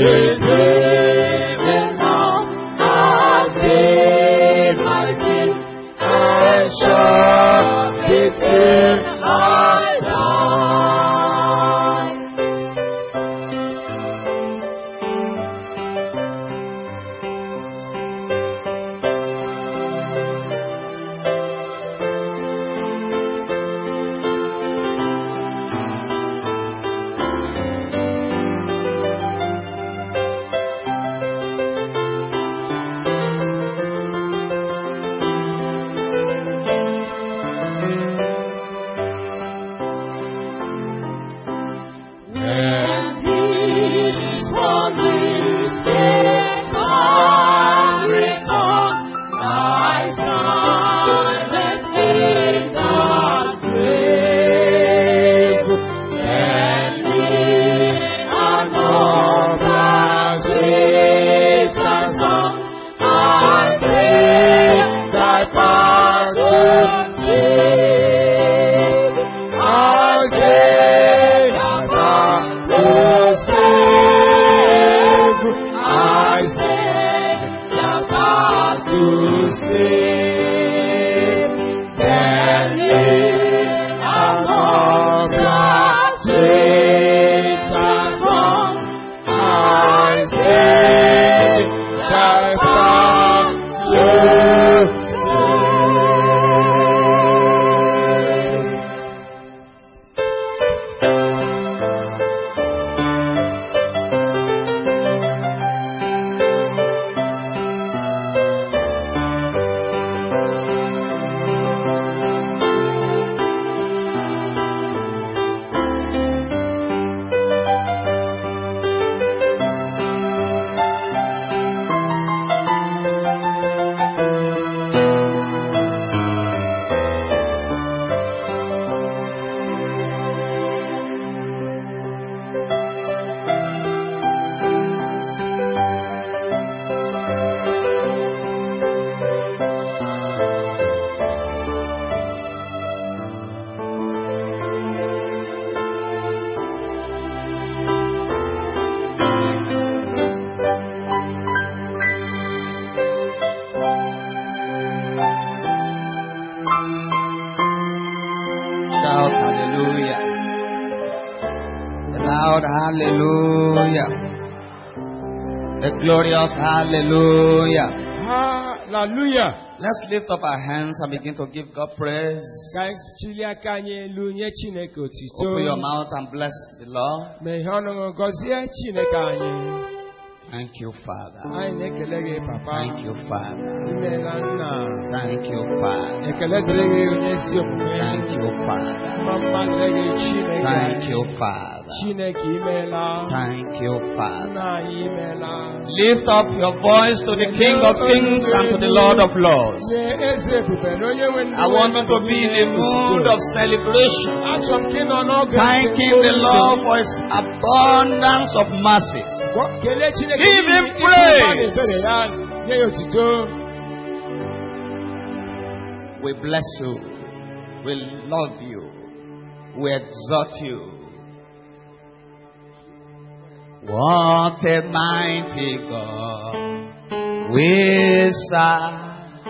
Glorious hallelujah. Hallelujah. Let's lift up our hands and begin to give God praise. Open your mouth and bless the Lord. Thank you, Father. Thank you, Father. Thank you, Father. Thank you, Father. Thank you, Father. Thank you, Father. Lift up your voice to the King of Kings and to the Lord of Lords. I want you to be in a mood of celebration, thanking the Lord for His abundance of mercies. Give Him praise. We bless you. We love you. We exalt you. What a mighty God we serve.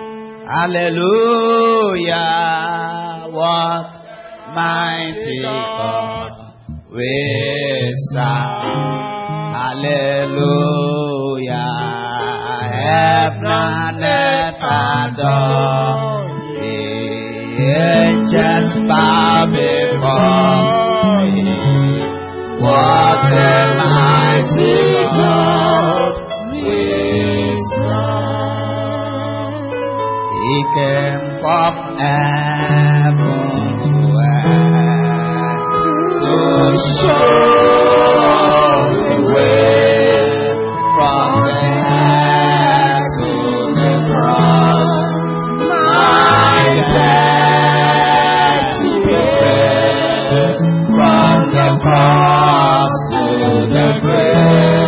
Hallelujah. What mighty God we serve. Hallelujah. Heaven and earth adore. The angels bow before Him. What a mighty God we serve. He came from heaven to earth to show the way from the earth to the cross. My death to pay from the cross to the grave.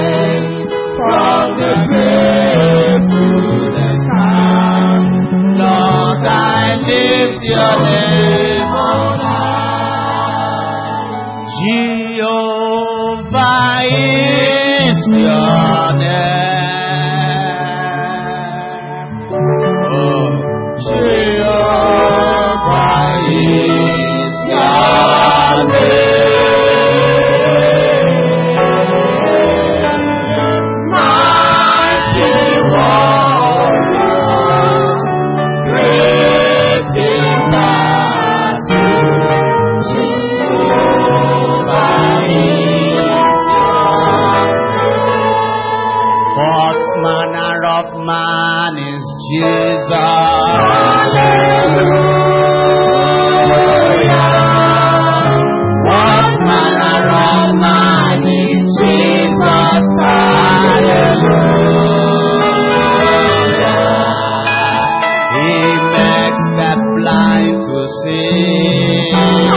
of man is Jesus. Hallelujah. What manner of man is Jesus? Hallelujah. He makes the blind to see.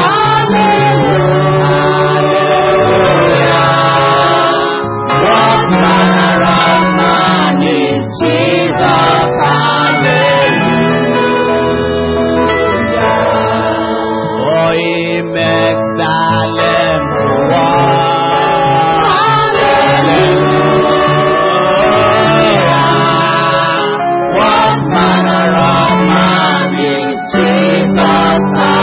Hallelujah. What manner of man is Jesus? Hallelujah. Oh, he makes the lame to walk. Hallelujah. What manner of man is Jesus?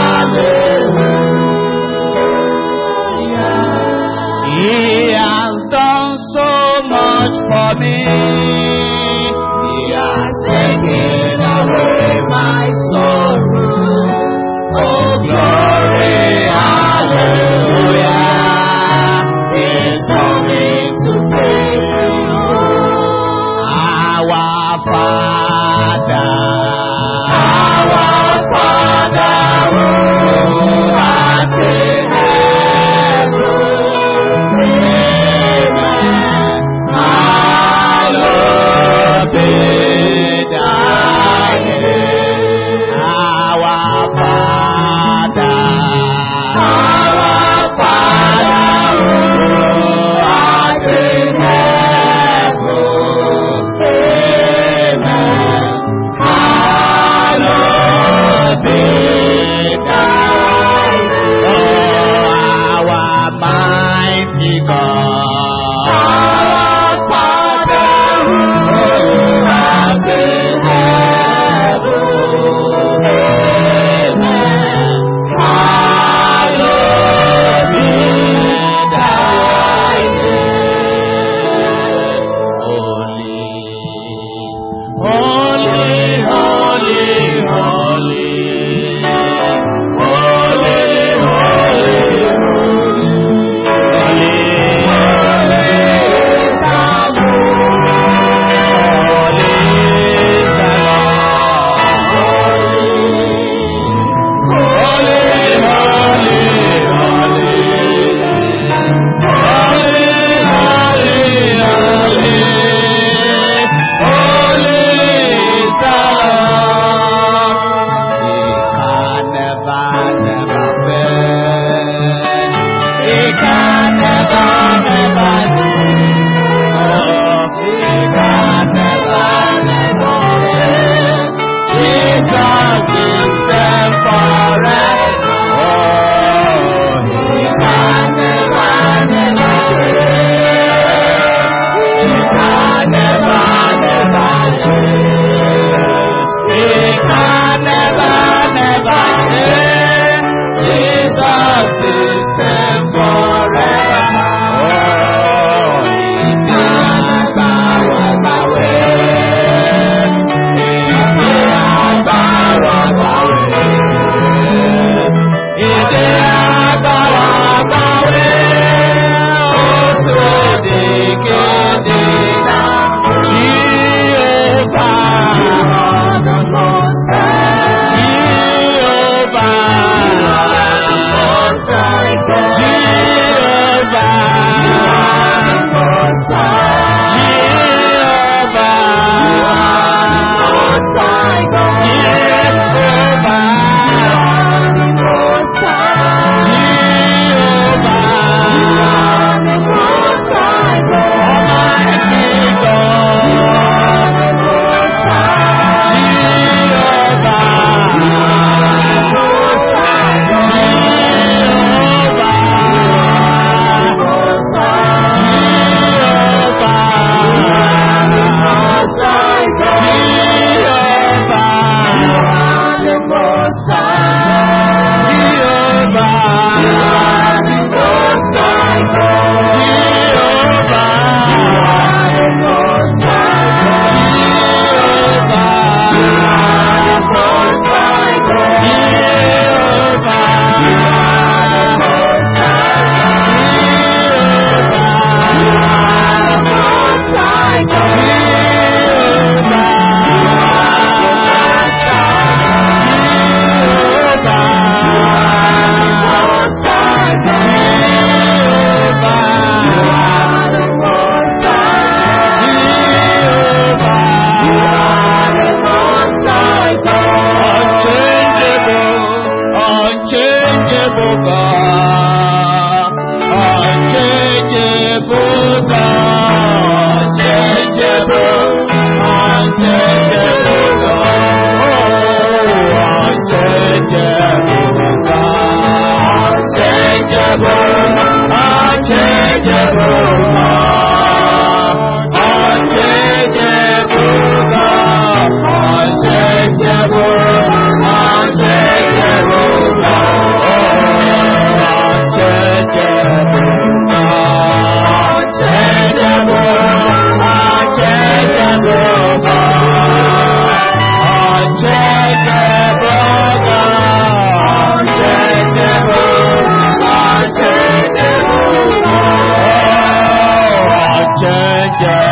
Hallelujah. He has done so much for me. He has taken away my sorrow. Oh, glory, hallelujah. He is coming to take me home. Our Father, who art in heaven, amen.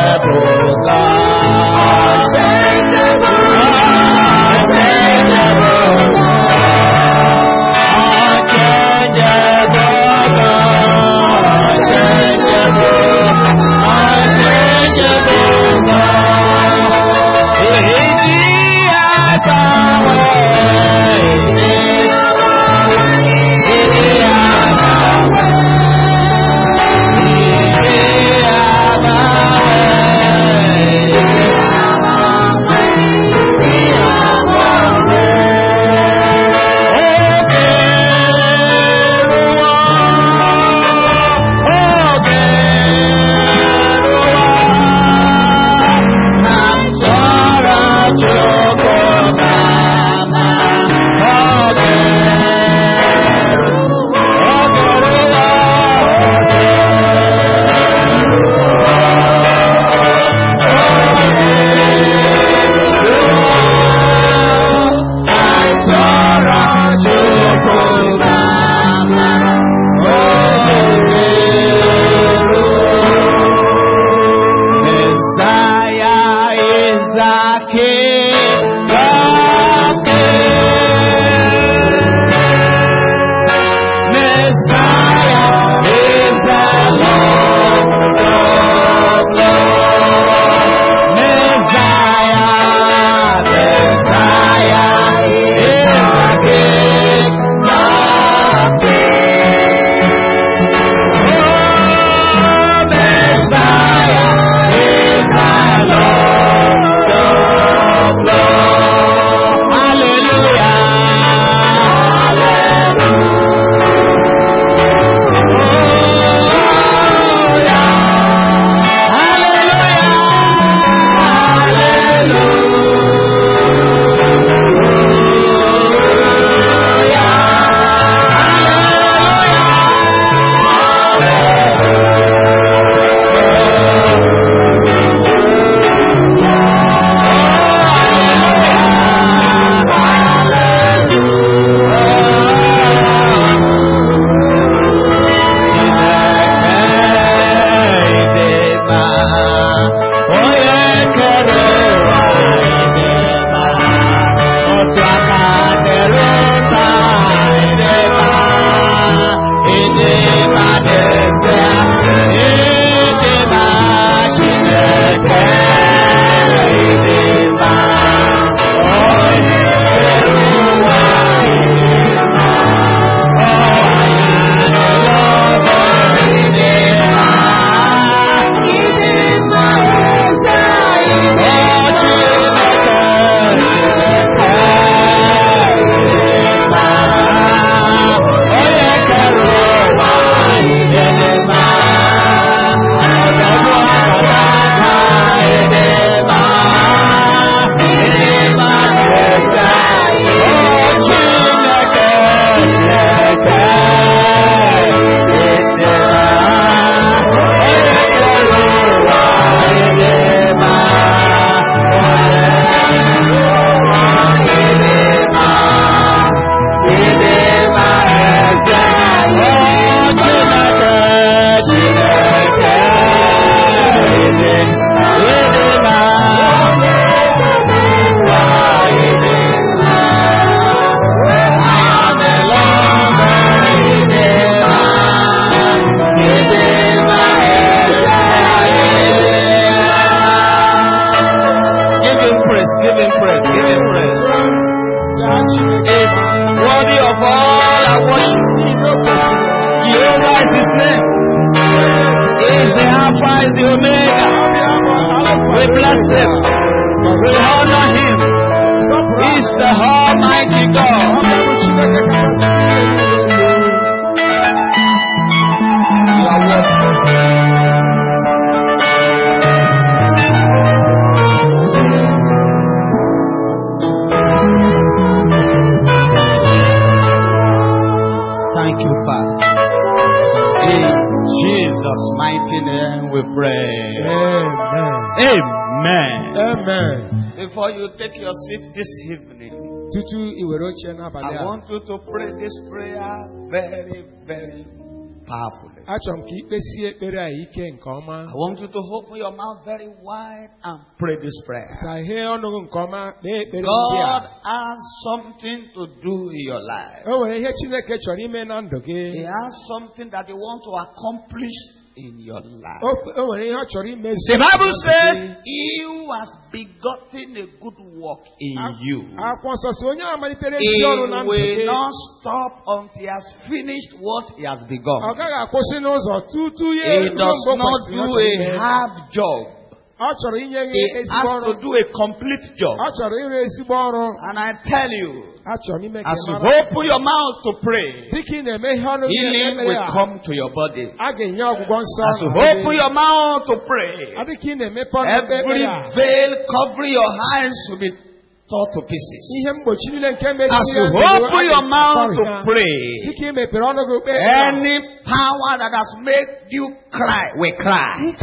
Take your seat this evening. I want you to pray this prayer very, very powerfully. I want you to open your mouth very wide and pray this prayer. God has something to do in your life. He has something that He wants to accomplish in your life. The Bible says, He who has begotten a good work in you, He will not stop until He has finished what He has begun. He does not do a half job. He has to do a complete job. And I tell you, as you open your mouth to pray, healing will come to your body. As you open your mouth to pray, every veil covering your eyes will be torn to pieces. As you open your mouth to pray, any power that has made you cry will cry. As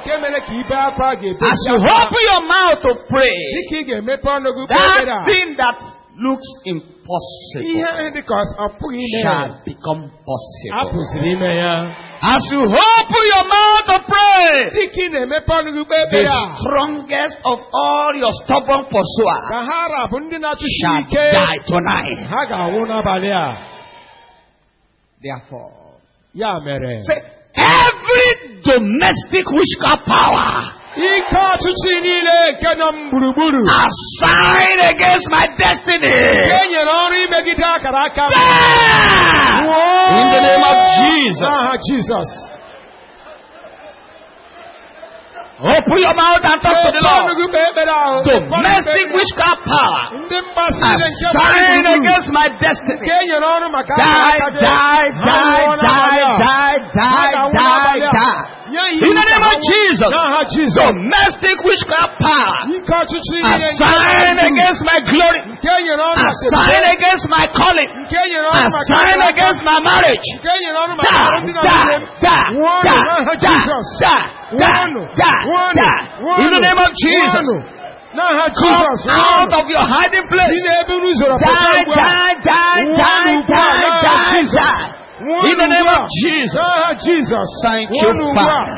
you open your mouth to pray, that thing that looks impossible shall become possible. As you open your mouth to pray, the strongest of all your stubborn pursuers shall die tonight. Therefore, say, every domestic witchcraft power assigned against my destiny, in the name of Jesus. Open your mouth and talk to the Lord. Domestic witchcraft power assigned against my destiny, die. In the name of Jesus, domestic witchcraft power assigned against my glory, assigned against my calling, assigned against my marriage, in the name of Jesus. Come out of your hiding place. Die. In the name of Jesus. Thank you, Father.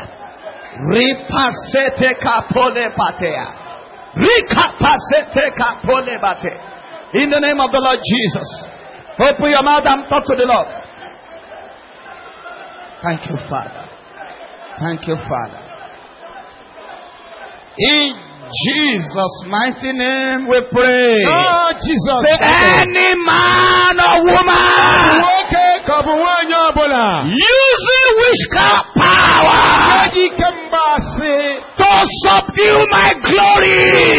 In the name of the Lord Jesus. Open your mouth and talk to the Lord. Thank you, Father. Thank you, Father. In Jesus' mighty name we pray. Oh, Jesus. Say, any man or woman using witchcraft power to subdue my glory.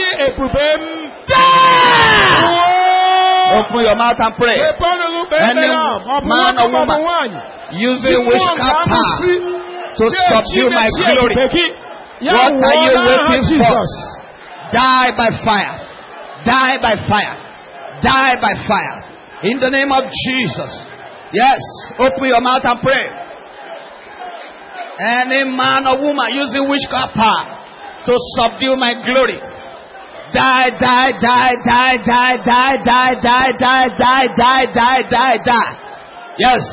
Open your mouth and pray. Any man or woman using witchcraft power to subdue my glory. What are you waiting for? Die by fire. Die by fire. Die by fire. In the name of Jesus. Yes. Open your mouth and pray. Any man or woman using witchcraft power to subdue my glory. Die. Yes.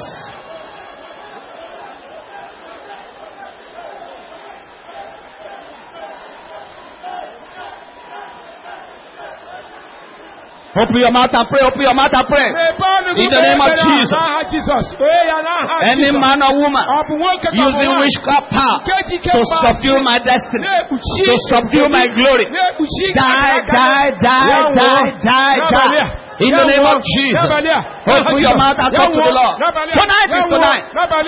Open your mouth and pray. Open your mouth and pray. In the name of Jesus. Any man or woman using witchcraft power to subdue my destiny, to subdue my glory. Die. In the name of Jesus. Open your mouth and talk to the Lord. Tonight is tonight.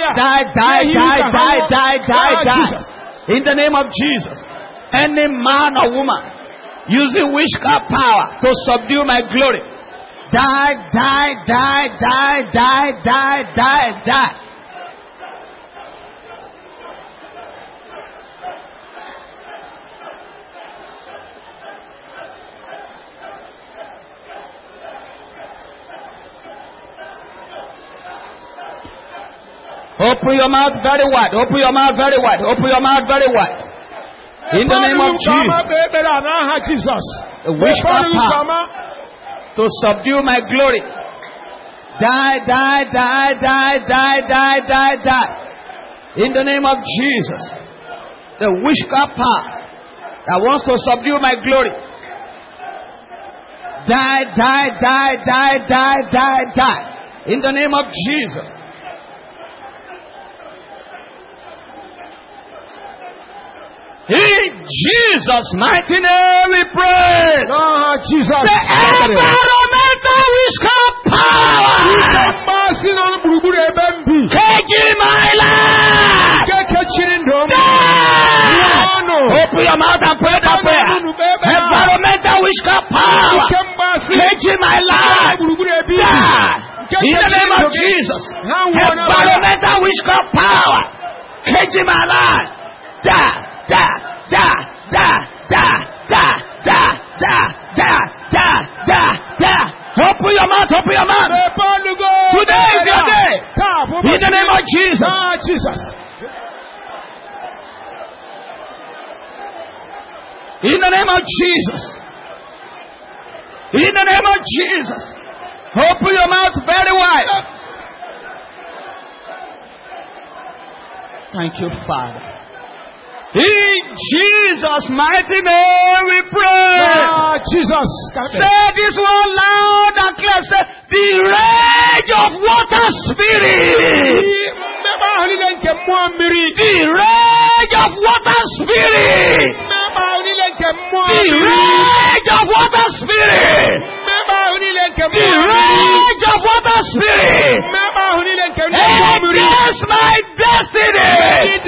Die. In the name of Jesus. Any man or woman using witchcraft power to subdue my glory. Die. Open your mouth very wide. Open your mouth very wide. Open your mouth very wide. In the name of Jesus. A witchcraft power to subdue my glory. Die, die, die, die, die, die, die, die. In the name of Jesus. The witchcraft power that wants to subdue my glory. Die, die, die, die, die, die, die. In the name of Jesus. In Jesus' mighty name we pray. Jesus. The environmental witchcraft power. Caging my life. Open your mouth and pray that prayer. Environmental witchcraft power. Caging my life. In the name of Jesus. Environmental witchcraft power. Caging my life. Da. Open your mouth. Today is your day. In the name of Jesus. In the name of Jesus. In the name of Jesus. Open your mouth very wide. Thank you, Father. In Jesus' mighty name we pray. Jesus. Say this one loud and clear. Say, the rage of water spirit. The rage of water spirit. The rage of water spirit. The rage of water spirit. Against my destiny.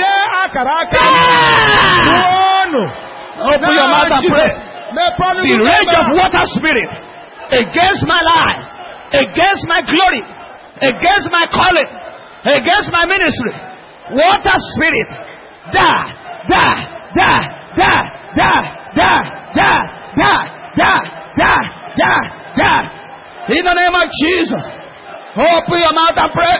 Open your mouth and pray. The rage of water spirit against my life, against my glory, against my calling, against my ministry. Water spirit, in the name of Jesus. Open your mouth and pray.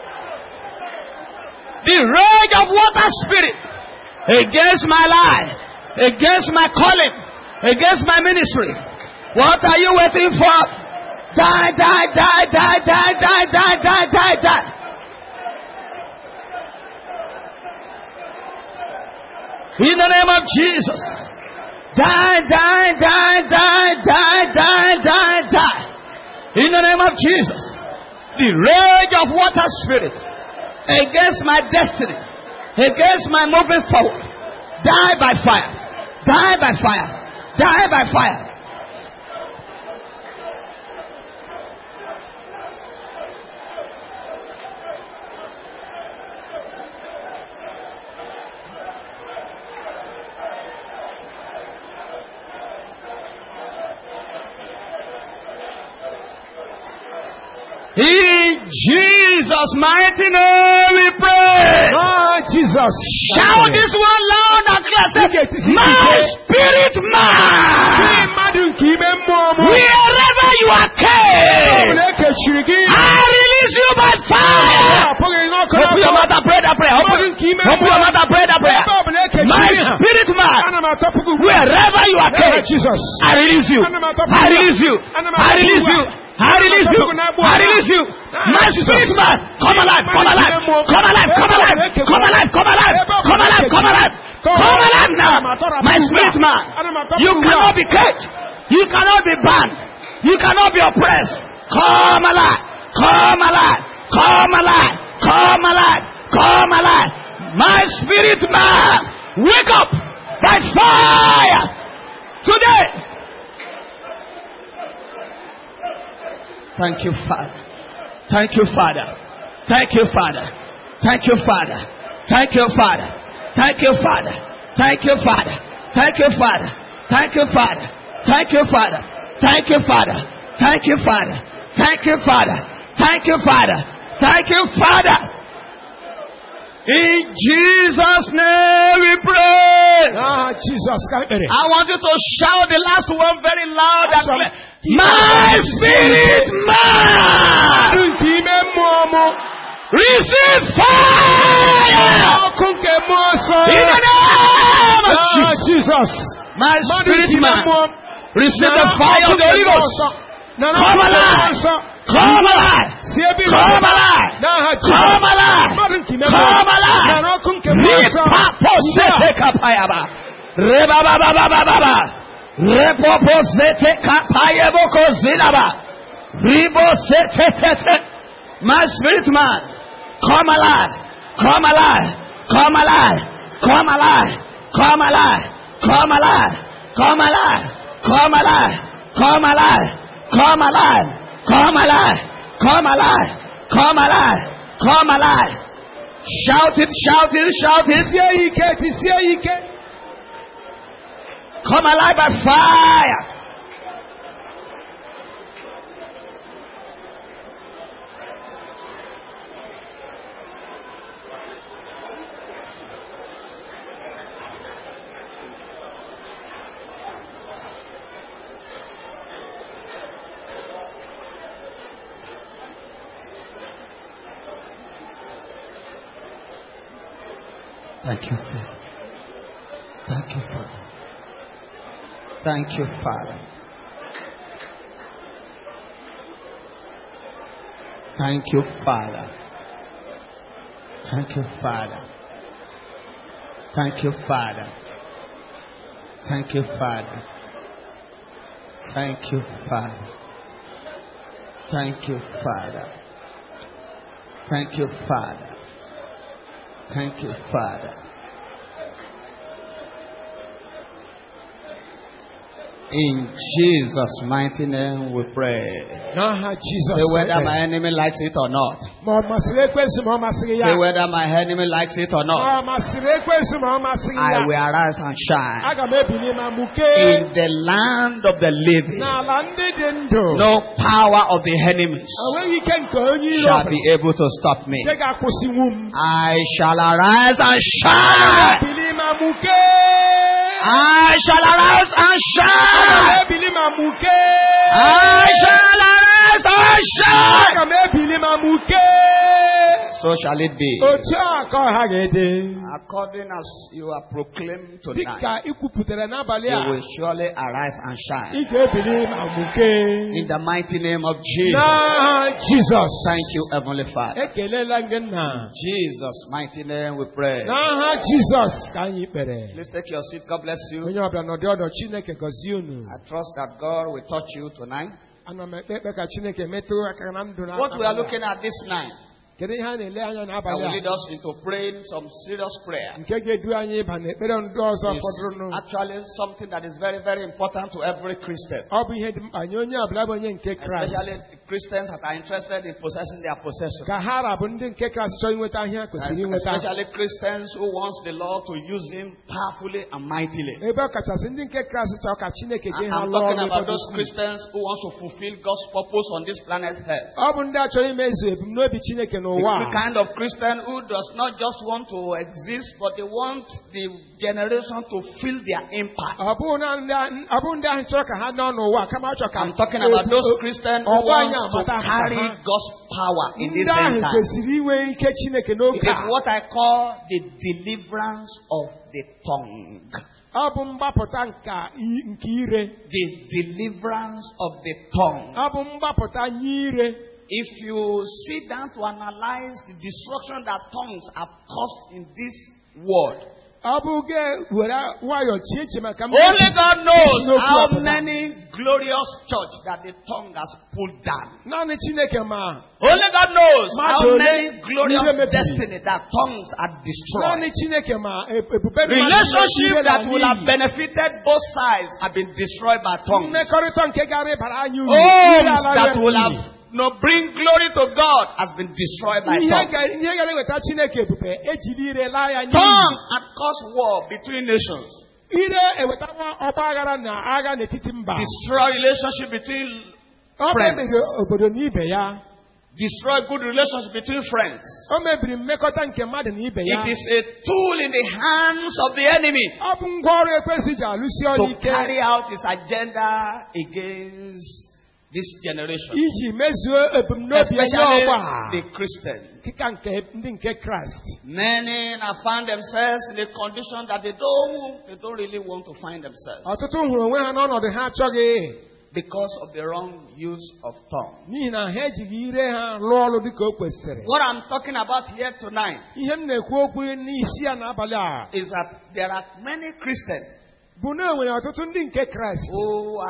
The rage of water spirit against my life, against my calling, against my ministry. What are you waiting for? Die. In the name of Jesus. Die. In the name of Jesus. The rage of water spirit against my destiny, against my moving forward. Die by fire. Die by fire. Die by fire. In Jesus' mighty name we pray. Jesus. Shout this one loud and clear. Say, my spirit man. Wherever you are came, I release you by fire. Open your mouth and pray that prayer. Open your mouth and pray that prayer. My spirit man. Wherever you are came, I release you. I release you. I release you. I release you. I release you. My spirit man, come alive, come alive, come alive, come alive, come alive, come alive, come alive, come alive, come alive now. My spirit man, you cannot be caged, you cannot be banned, you cannot be oppressed. Come alive, come alive, come alive, come alive, come alive. My spirit man, wake up by fire today. Thank you, Father. Thank you, Father. Thank you, Father. Thank you, Father. Thank you, Father. Thank you, Father. Thank you, Father. Thank you, Father. Thank you, Father. Thank you, Father. Thank you, Father. Thank you, Father. Thank you, Father. Thank you, Father. Thank you, Father. In Jesus' name we pray. Jesus. I want you to shout the last one very loud and clear. My spirit man, receive fire in the name of Jesus. My spirit man, receive the fire of the Holy Ghost. Come alive! Come alive! Come alive! Come alive! Come alive! Ripaposete kapayaba. Rebabababababa. Repoposete kapayaboko zinaba. Ribosete. My spirit man, come alive! Come alive! Come alive! Come alive! Come alive! Come alive! Come alive! Come alive! Come alive! Come alive! Come alive! Come alive! Come alive! Come alive! Shout it! Shout it! Shout it! Come alive by fire! Thank you, Father. Thank you, Father. Thank you, Father. Thank you, Father. Thank you, Father. Thank you, Father. Thank you, Father. Thank you, Father. Thank you, Father. Thank you, Father. Thank you, Father. In Jesus' mighty name we pray. Say whether my enemy likes it or not. Say whether my enemy likes it or not. I will arise and shine. In the land of the living, no power of the enemies shall be able to stop me. I shall arise and shine. I shall arise and shine. I shall arise and shine. So shall it be. According as you are proclaimed tonight, you will surely arise and shine. In the mighty name of Jesus. Thank you, Heavenly Father. In Jesus' mighty name we pray. Please take your seat. God bless you. I trust that God will touch you tonight. What we are looking at this night, I will lead us into praying some serious prayer. It's actually something that is very, very important to every Christian. Especially the Christians that are interested in possessing their possession. Especially Christians who want the Lord to use Him powerfully and mightily. I'm talking about those Christians who want to fulfill God's purpose on this planet Earth. The kind of Christian who does not just want to exist, but they want the generation to feel their impact. I'm talking about those Christians who want to carry God's power in this end time. It is what I call the deliverance of the tongue. The deliverance of the tongue. If you sit down to analyze the destruction that tongues have caused in this world, only God knows how many glorious churches that the tongue has pulled down. Only God knows how many glorious destiny that tongues have destroyed. Relationships that will have benefited both sides have been destroyed by tongues. Homes that will have bring glory to God has been destroyed by tongue. Tongue had caused war between nations. Destroy relationship between friends. Destroy good relationship between friends. It is a tool in the hands of the enemy to carry out his agenda against this generation, especially the Christian. Many have found themselves in a condition that they don't really want to find themselves. because of the wrong use of tongue. N'ihi na ha ejighị ire ha rụọ ọrụ dịka o kwesịrị. What I'm talking about here tonight Ihe m na-ekwu okwu n'isi ya n'abalị a is that there are many Christians bụ na enwere ọtụtụ ndị nke Kraịst who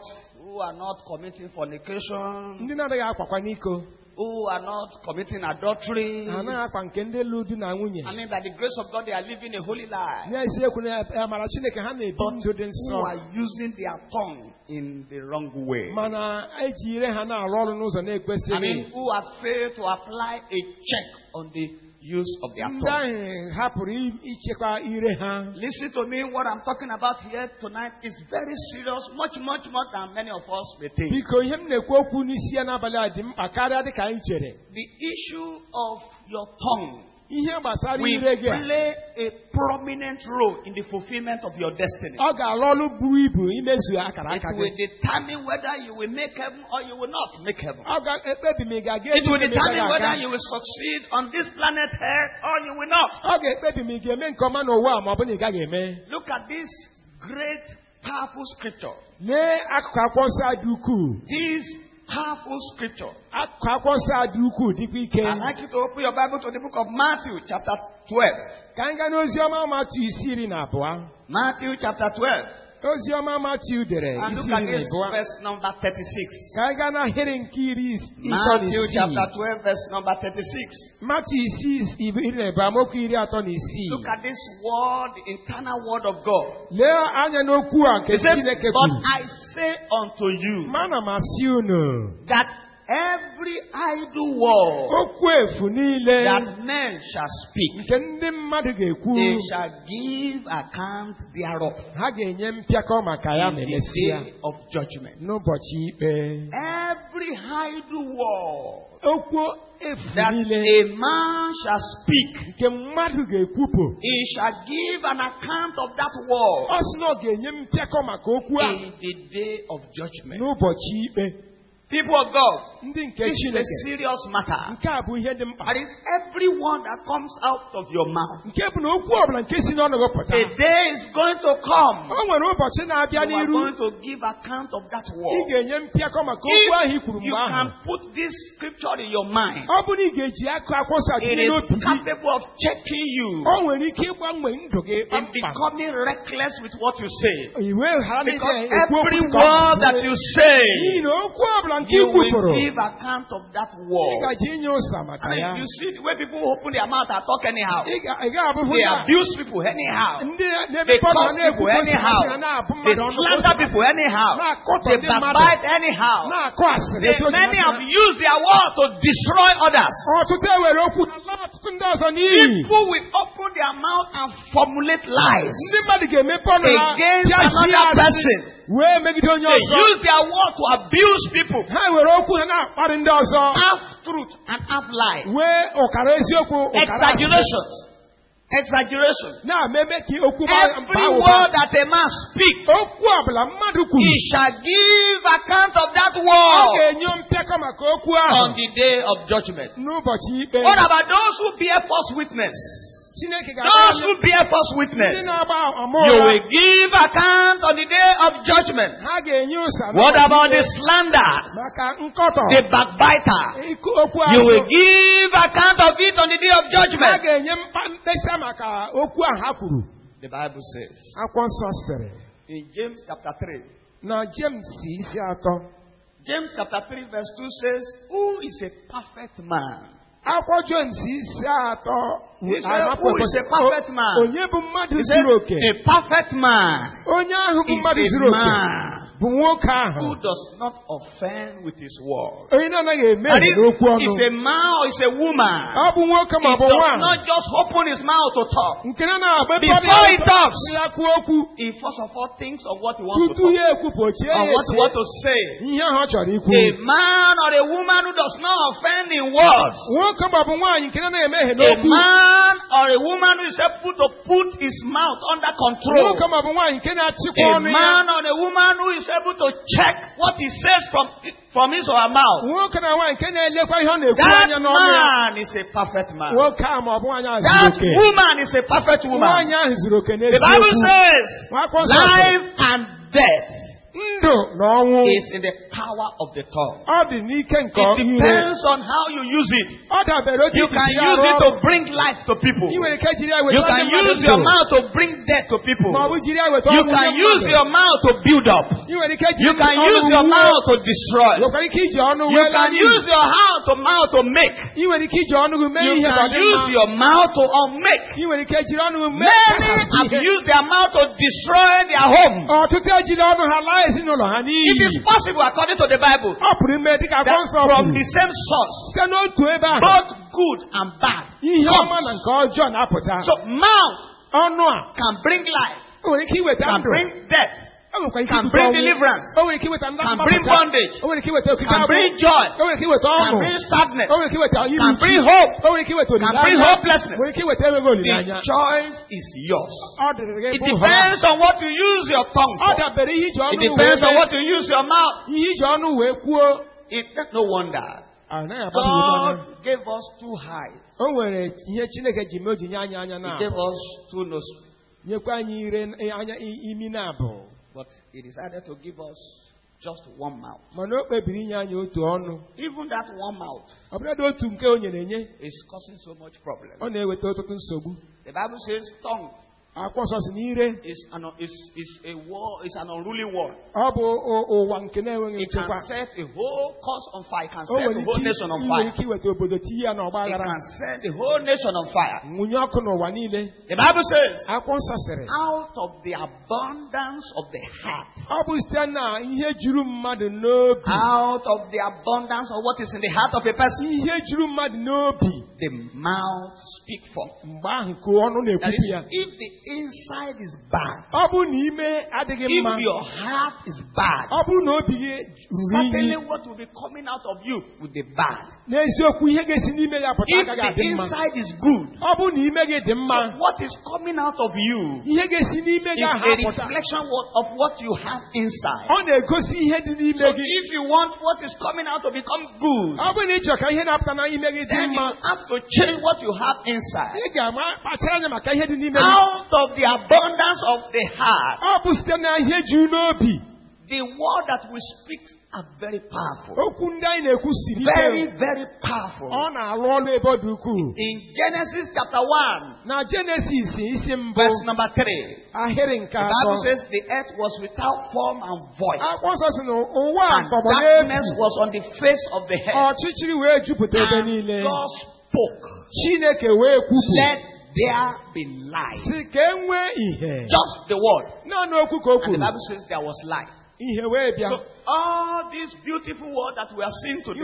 are not committing fornication, ndị na-adịghị akwakwa n'iko, who are not committing adultery. anaghị akwa nke ndị lụrụ di na nwunye. I mean, by the grace of God, they are living a holy life. N'eziokwu na amara Chineke ha na-ebi ndụ dị Who are nsọ, using their tongue in the wrong way. mana eji ire ha na-arụ ọrụ n'ụzọ I mean, na-ekwesịghị. who have failed to apply a check on the use of their Ndị tongue. ahụ hapụrụ ichekwa ire ha. Listen to me, what I'm talking about here tonight is very serious, much more than many of us may think. Biko ihe m na-ekwu okwu n'isi ya n'abalị a dị mkpa karịa dịka anyị chere. The issue of your tongue Ihe gbasara will ire gị a, play a prominent role in the fulfillment of your destiny. ọ ga-alụ ọrụ buru ibu imezu akara It aka will gị. determine whether you will make heaven or you will not make heaven. Ọ ga-ekpebi ma ị ga-aga It will eluigwe ma ị determine gaghị whether aga. you will succeed on this planet Earth or you will not. Ọ ga-ekpebi ma ị ga-eme nke ọma n'ụwa a ma ọ bụ na ị gaghị eme. Look at this great, powerful scripture. Lee akụkụ akwụkwọ nsọ a dị ukwuu. This powerful scripture. Akụkụ akwụkwọ nsọ a dị ukwuu dịkwa ike. I'd like you to open your Bible to the book of Matthew, chapter 12. Ka anyị gaa n'ozi ọma Matiu isi iri na abụọ. Matthew, chapter 12. Ozi ọma Matiu dere And isi look at iri na this abụọ. verse number 36. Ka anyị gaa n'ahịrị nke iri ịtọ na Matthew, isii. chapter 12, verse number 36. Matiu isi iri na abụọ amaokwu iri atọ na isii. Look at this word, the internal word of God. Lee anya n'okwu a nke It says, Chineke but kwuru. I say unto you Ma ana m asị unu, that every idle word okwu efu niile that men shall speak, nke ndị mmadụ ga-ekwu, they shall give account thereof ha ga-enye mpịakọ maka ya in ma the emesịa day of judgment. n'ụbọchị ikpe. Every idle word Okwu efu that niile a man shall speak, nke mmadụ ga-ekwupụ, he shall give an account of that word ọ sị na ọ ga-enye mpịakọ maka okwu a in the day of judgment. n'ụbọchị ikpe. People of God, Ndị nke this is a Chineke, serious matter. nke a bụ ihe dị mkpa. That is every word that comes out of your mouth. Nke bụ na okwu ọbụla nke si n'ọnụ gị pụta, A day is going to come. o nwere ụbọchị na-abịa You are n'iru, going to give account of that ị word. ga-enye mpịakọ maka okwu ahụ i If kwuru you mgbe can ahụ. put this scripture in your mind, Ọ bụrụ na ị ga-eji akụ akwụkwọ nsọ it tinye is n'obi gị, capable of checking you o nwere ike ịgbanwe ndụ gị in kpamkpam. becoming reckless with what you say. Iwe ghara na ị Because ga-ekwu okwu every nke ọma. word that you say, N'ihi na okwu ọbụla nke you i kwupụrụ, will give account of that ị word. gaji inye ụsa maka And ya. if you see the way people open their mouth and talk anyhow, Ị ga-abụhụ they na abuse people anyhow. ndị They na-emepe ọnụ ha curse people na-ekwukwa anyhow. ha na-abụ They mmadụ ọnụ slander people anyhow. na-akọtọ They ndị mmadụ, backbite anyhow. na-akọ asịrị. etu o ji Many masị have ha. used their word to destroy others. Ọtụtụ ewere okwu ha laa ọtụtụ ndị ọzọ n'iyi. People will open their mouth and formulate lies Ndị mmadụ ga-emepe ọnụ ha against bịa sie another asị person. wee megide onye They ọzọ. use their word to abuse people. Ha were okwu ha na-akparị ndị ọzọ, Half truth and half lie. wee ụkara eziokwu ụkara asị. Exaggerations. Exaggeration. na-eme ka okwu baa Every ụba. word that a man speaks, Okwu ọbụla mmadụ kwuru, he shall give account of that ọ word ga-enye mpịakọ maka okwu on ahụ the day of judgment. n'ụbọchị ikpe. What about those who bear false witness? Chineke Those ga-agba who bear false ndị witness, na-agba ama you ụgha, will give account on the day of judgment. ha ga-enye ụsa What n'ụbọchị about the ikpe slander, maka nkọtọ, the backbiter? ikwu okwu You asị. will give account of it on the day of Ha judgment. ga-enye mkpesa maka okwu ahụ ha kwuru. The Bible says Akwụkwọ nsọ sịrị in James chapter 3. na James isi atọ. James chapter 3 verse 2 says, who is a perfect man? Akwụkwọ James isi atọ. He said, who is a perfect man? Onye bụ mmadụ He says, zuru oke. a perfect man Onye ahụ bụ is mmadụ a zuru oke man bụ nwoke who ahụ, does not offend with his word. onye na-anaghị eme That n'okwu ọnụ. is a man or is a woman. Ọ bụ nwoke ma He ọ bụ does nwaanyị not just open his mouth to talk. nke na-agba ebe Before ọ he talks, ya kwuo okwu he first of all thinks of what he wants to tutu talk, ya ekwupụ ochie or ya what he wants eche to say. ihe ahụ ọ chọrọ ikwu. A man or a woman who does not offend in words. Nwoke ma ọ bụ nwaanyị nke na-anaghị emehie A n'okwu. man or a woman who is able to put his mouth under control. Nwoke ma ọ bụ nwaanyị nke na-achịkwa A ọnụ ya. man or a woman who is able to check what he says from his or her mouth. Nwoke na nwaanyị nke na-elekwa ihe ọ na-ekwu That anya n'ọnụ ya. man is a perfect man. Nwoke ahụ ma ọ bụ nwaanyị ahụ zuru That oke. woman is a perfect woman. Nwaanyị ahụ zuru oke The Bible n'eziokwu. says, Akwụkwọ nsọ sịrị, life and death is in the power of the tongue. It depends on how you use it. You can use it to bring life to people. You can use your mouth to bring death to people. You can use your mouth to build up. You can use your mouth to destroy. You can use your mouth to make. You can use your mouth to unmake. Many have used their mouth to destroy their home. It is possible according to the Bible that from the same source, both good and bad comes. So mouth can bring life, can bring death, can bring deliverance, can bring bondage, can bring joy, can bring sadness, can bring hope, can bring hopelessness. The choice is yours. It depends on what you use your tongue for. It depends on what you use your mouth. It's no wonder God gave us two eyes. He gave us two nostrils. But he decided to give us just one mouth. Even that one mouth is causing so much problem. The Bible says tongue is an unruly word. It can set a whole cause on fire. It can set the whole nation on fire. It can set the whole nation on fire. The Bible says, out of the abundance of the heart, out of the abundance of what is in the heart of a person, the mouth speaks forth. That is, if the inside is bad, if your heart is bad, certainly what will be coming out of you will be bad. If the inside is good, so what is coming out of you is a reflection of what you have inside. So if you want what is coming out to become good, then you have to change what you have inside. Out of the abundance of the heart, the word that we speak are very powerful. Very, very powerful. In Genesis chapter 1, verse number 3, the Bible says the earth was without form and void, and darkness was on the face of the earth. And God spoke, let there be light. Just the word. And the Bible says there was light. So all these beautiful words that we are seeing today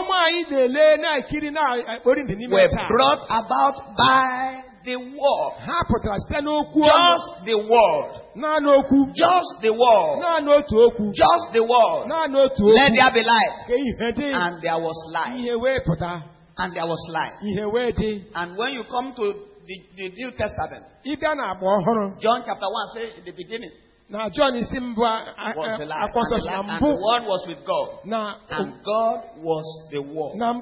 were brought about by the word. Just the word. Just the word. Just the word. Let there be light. And there was light. And there was light. And when you come to the New Testament, John chapter 1 says in the beginning, Now John is was the light, and the word was with God, and God was the word. And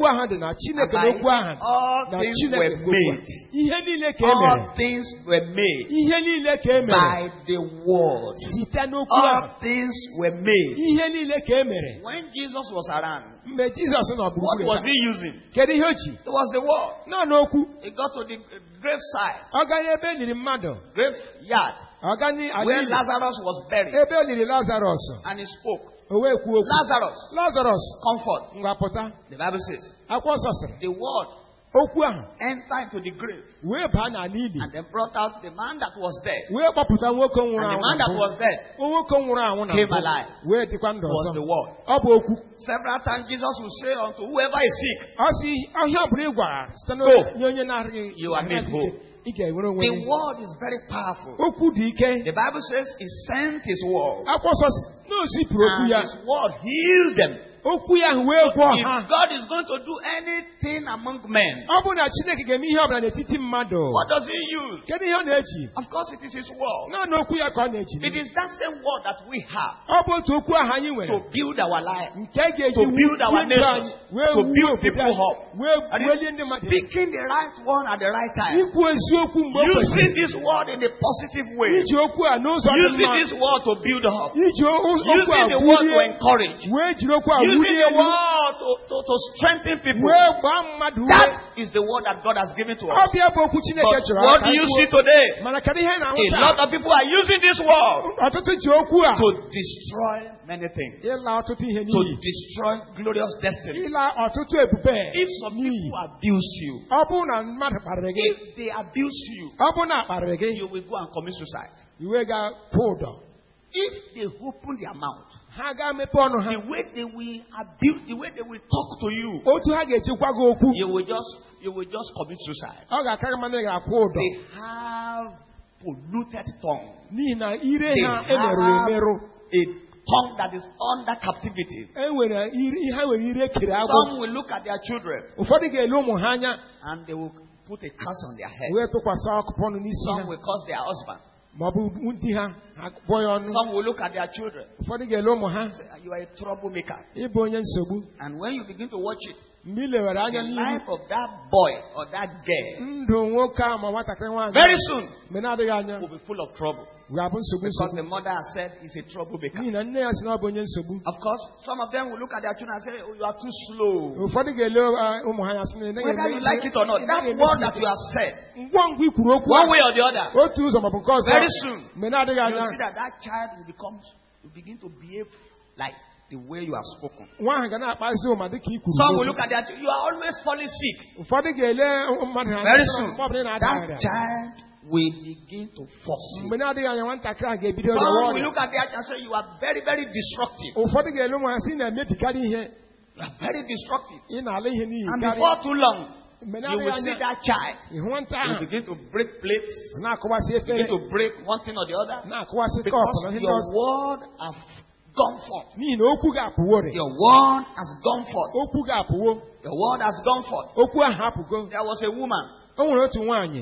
by all things were made. All things were made by the word. All things were made. When Jesus was around, what was he using? It was the word. He got to the graveside, graveyard, where Lazarus was buried. And he spoke. Lazarus, comfort. The Bible says the word entered into the grave and then brought out the man that was dead. And the man that was dead came alive. Was the word. Several times Jesus will say unto whoever is sick, go, you are made whole. The word is very powerful. The Bible says he sent his word, and his word healed them. Okwu ya wee gwọọ ha. If God is going to do anything among men, Ọ bụ na Chineke ga-eme ihe ọbụla n'etiti mmadụ. what does he use? Kedu ihe ọ na-eji? Of course, it is his word. Naanị okwu ya ka ọ na-eji. It is that same word that we have Ọ bụ otu okwu ahụ anyị nwere. to build our life, Nke ga-eji to build our nation, to build people up. That welie is ndị mmadụ. speaking the right one at the right time. Ikwu eziokwu mgbe o Using kwesịrị. this word in a positive way. Iji okwu a n'ụzọ dị Using mma. this word to build up. Iji okwu a Using the word to wulie. encourage. Wee jiri okwu a Using wulie the elu. word to strengthen people. Wee gbaa mmadụ ume. That is the word that God has given to Ọ us. bịa bụ okwu Chineke But chọrọ what aka do you kwuo. see today? Mana kedu ihe A na-ahụta? lot of people are using this word Ọtụtụ ji okwu a to destroy many things, ịla ọtụtụ ihe to n'iyi. destroy glorious destiny. Ịla ọtụtụ ebube If some n'iyi. people abuse you, Ọ bụrụ na mmadụ kparịrị gị. if they abuse you, Ọ bụrụ na akparịrị gị. you will go and commit suicide. Iwe ga-kwụ ụdọ. If they open their mouth, Ha ga-emepe ọnụ ha. the way they will abuse, the way they will talk to you, Otu ha ga-eji gwa gị okwu. you will just commit suicide. Ọ ga-aka mmadụ ị ga-akwụ ụdọ. They have polluted tongue. N'ihi na ire They ha emerụ emerụ. a tongue that is under captivity. Ha nwere ire kere agbụ. Some will look at their children Ụfọdụ ga-ele ụmụ ha anya. and they will put a curse on their head. Wee tụkwasị akụkụ ọnụ n'isi Some ha. will curse their husband. Ma ọ bụ di ha. Ha kpọọ ya ọnụ. Some will look at their children Ụfọdụ ga-ele ụmụ ha. and say, you are a troublemaker. Ịbụ onye nsogbu. And when you begin to watch it, Mgbe ị lewere the anya n'ihu. life of that boy or that girl Ndụ nwoke a ma nwatakịrị nwaanyị. very soon Mgbe na-adịghị anya. will be full of trouble. Ga-abụ nsogbu Because nsogbu. the mother has said he's a troublemaker. N'ihi na nne ya sị na ọ bụ onye nsogbu. Of course, some of them will look at their children and say, oh, you are too slow. Ụfọdụ ga-ele ụmụ ha anya sị na Whether you like it or not, that word that you have said, ngwa ngwa ikwuru okwu one a, way or the other, otu ụzọ maọbụ nke ọzọ. very soon, Mgbe na-adịghị you anya. see that child will begin to behave like the way you have spoken. Nwa ahụ ga na-akpazi ụma dịka i kwuru. Some will look at their children, you are always falling sick. Ụfọdụ ga-ele mmadụ anya. Very soon, Mgbe ọbụla ị na-ada that arịa. child will begin to force you. Mgbe na-adịghị anya nwatakịrị a ga-ebido Some rịawa will ọrịa. look at their child and say, you are very, very destructive. Ụfọdụ ga-ele ụmụ ha sị na-emebikarị ihe. You are very destructive. Ị na-ala ihe n'iyi And karịa. before too long, Mgbe you na-adịghị will see anya. that child. Ịhụ nwata You ahụ. begin to break plates, Na-akụwasị efere. begin to break one thing or the other. Na-akụwasị kọpụ Because na ihe ndị your ọzọ. word has gone forth. N'ihi na okwu ga-apụworị. Your word has gone forth. Okwu ga-apụwo. Your word has gone forth. Okwu ahụ apụgo. There was a woman. O nwere otu nwaanyị.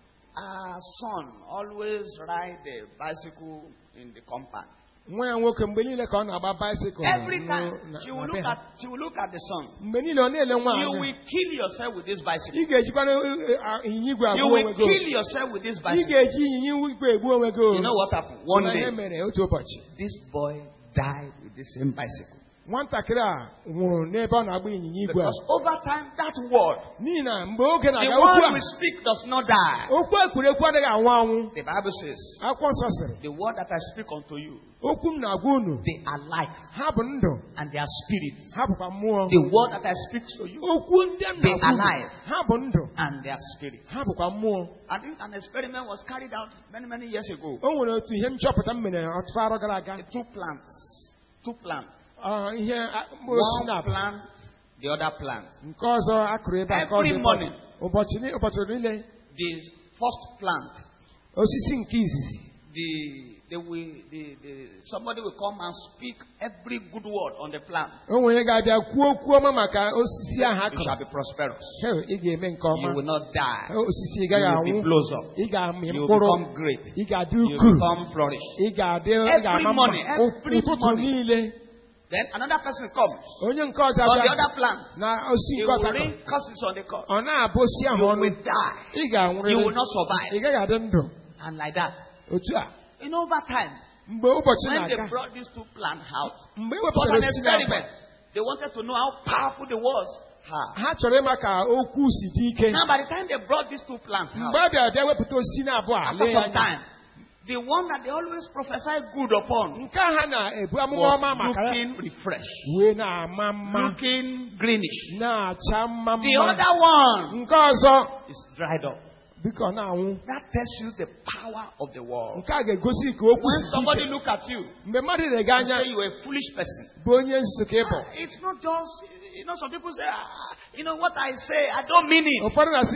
Her son always ride the bicycle in the compound. Nwa ya nwoke mgbe niile ka ọ na-agba baisikụl. Every time she will look at the son. Mgbe niile ọ na-ele nwa You anya. will kill yourself with this bicycle. Ị ga-ejikwa ịnyịnya igwe You abụọ will onwe gị. kill yourself with this Ị bicycle. ga-eji ịnyịnya igwe egbu onwe gị. You know what happened? One Ihe day, mere otu ụbọchị. this boy died with the same bicycle. Nwatakịrị a nwụrụ n'ebe ọ na-agba ịnyịnya igwe a. Because over time, that word, N'ihi na mgbe oge the na-aga okwu word a, we speak does not die. okwu ekwurekwu adịghị anwụ anwụ. The Bible says, Akwụkwọ nsọ sịrị, the word that I speak unto you, okwu m na-agwa unu, they are life ha bụ ndụ, and they are spirits. ha bụkwa mmụọ. The word that I speak to you, Okwu ndị m they na-agwa are unu, life ha bụ ndụ, and they are spirits. ha bụkwa mmụọ. I think an experiment was carried out many, many years ago. O nwere otu ihe nchọpụta m mere ọtụtụ arọ gara aga. Two plants. Ihe mkpụrụ osisi One na-abụ. plant, the other plant. Nke ọzọ akụrụ ebe a, nke Every ọzọ ebe morning. ọzọ. Ụbọchị niile, The first plant, osisi nke izizi. somebody will come and speak every good word on the plant. O nwere onye ga-abịa kwuo okwu ọma maka osisi ahụ You shall akụrụ. be prosperous. Ị ga-eme nke You ọma. will not die. Osisi ị You gaghị will be anwụ. blossom. Ị ga-amị You will mkpụrụ. become great. Ị ga-adị You ukwuu. will become flourish. Ị ga-adị Every ga-ama morning, mma. every Ụtụtụ morning. niile. Then another person comes Onye nke ọzọ on the abịa other plant. na osisi He nke will ọzọ ring akụrụ. curses on the cord. Ọ na-abụ osisi ahụ You ọnụ. will die. Ị You will ga-anwụrịrị. not survive. Ị gaghị adị ndụ. And like that. Otu a. You know, over time, Mgbe ụbọchị when they na-aga. brought these two plants out, Mgbe it was ewepụtara an osisi na-abụ. experiment. They wanted to know how powerful the was. Ha chọrọ ịma ka okwu si dị ike. Now, by the time they brought these two plants out, Mgbe a bịara bịa wepụta osisi na-abụọ a after lee ya some anya. time, the one that they always prophesy good upon Nke a ha na-ebu amụma ọma was maka ya. looking refreshed, Wee na-ama mma. looking greenish. Na-acha mma The mma. other one Nke ọzọ is dried up. biko na-anwụ. That tells you the power of the world. Nke a ga-egosi ka okwu When si dị somebody ike. look at you, Mgbe mmadụ na-ega they anya say you are a foolish person. bụ onye nzukọ ịbụ. It's not just some people say, what I say, I don't mean it.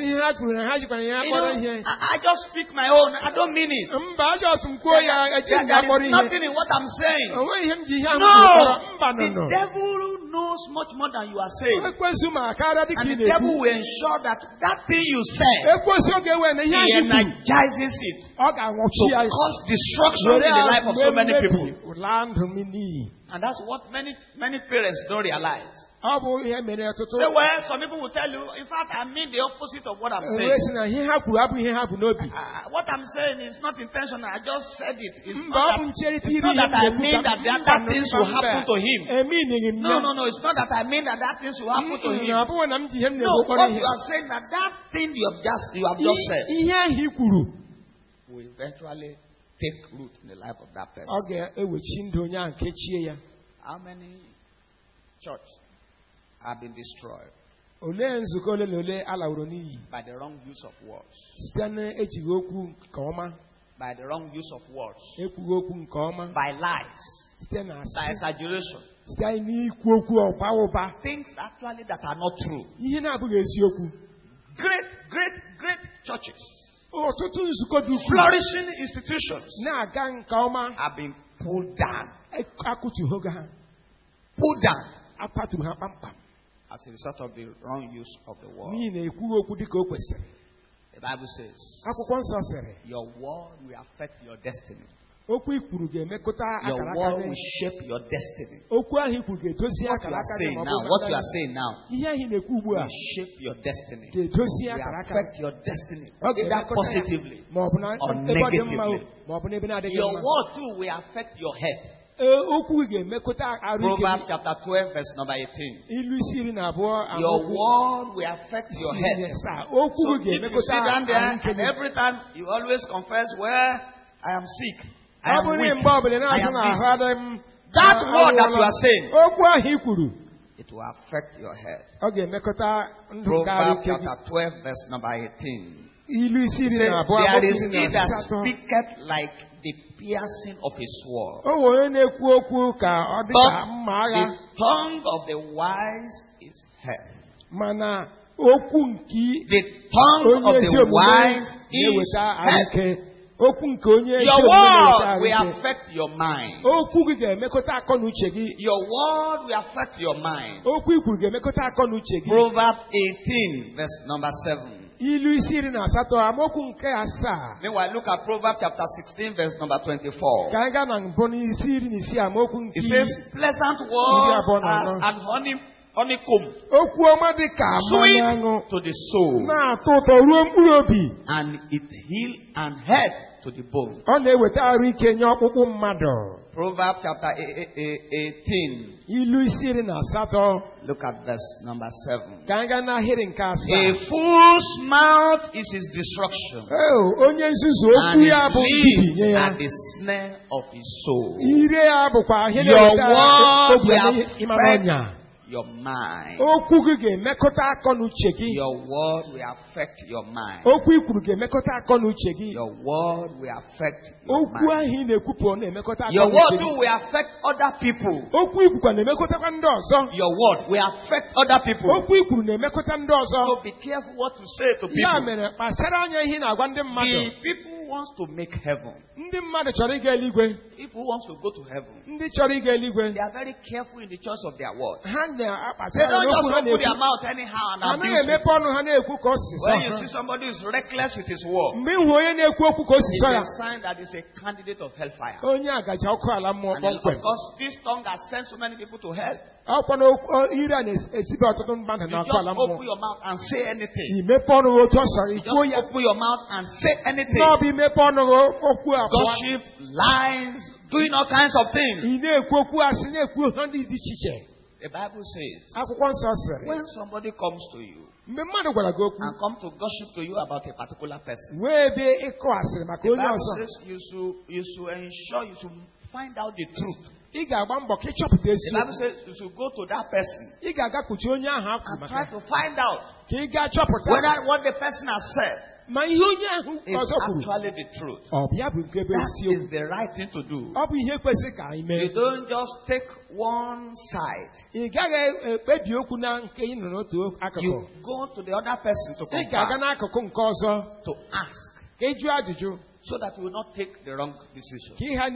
I just speak my own. I don't mean it. There's nothing in what I'm saying. No. The devil knows much more than you are saying. And the devil will ensure that thing you say, he energizes it to cause destruction in the life of so many people. And that's what many parents don't realize. So, some people will tell you, in fact, I mean the opposite of what I'm saying. What I'm saying is not intentional. I just said it. It's not that I mean that things will happen to him. No. It's not that I mean that things will happen to him. No, what you are saying that thing you have just said will eventually take root in the life of that person. How many churches have been destroyed by the wrong use of words? By the wrong use of words. By lies. By exaggeration. Things actually that are not true. Great churches. Flourishing institutions have been pulled down. Pulled down as a result of the wrong use of the word. The Bible says, your word will affect your destiny. Your word will shape your destiny. What you are saying now will shape your destiny. Will affect your destiny. Either positively or negatively. Your word too will affect your head. Proverbs chapter 12 verse number 18. Your word will affect your head. So if you sit down there and every time you always confess, well, I am sick, I am weak, I am this. That word that you are saying, it will affect your head. Proverbs chapter 12 verse number 18. There is he that speaketh like the piercing of a sword, but the tongue of the wise is head. The tongue of the wise is head. Your word will affect your mind. Your word will affect your mind. Proverbs 18 verse number 7. Meanwhile, look at Proverbs chapter 16 verse number 24. It says, pleasant words and honeycomb, sweet to the soul, and it heal and head to the bone. Proverbs chapter 18. Look at verse number 7. A fool's mouth is his destruction, and his lips are the snare of his soul. Your word will affect your mind. Your word will affect your mind. Your word will affect your mind. Your word too will affect other people. Your word will affect other people. So be careful what you say to people. The people wants to make heaven. People wants to go to heaven. They are very careful in the choice of their word. They don't just open their mouth anyhow and abuse it. When you see somebody who is reckless with his word, it's a sign that he's a candidate of hellfire. And of course, this tongue has sent so many people to hell. You just open your mouth and say anything. You just open your mouth and say anything. Gossip, lies, doing all kinds of things. The Bible says, when somebody comes to you and come to gossip to you about a particular person, the Bible says you should ensure you should find out the truth. The Bible says you should go to that person and try to find out whether what the person has said It's actually the truth. That is the right thing to do. You don't just take one side. You go to the other person to confirm, to ask, so that you will not take the wrong decision.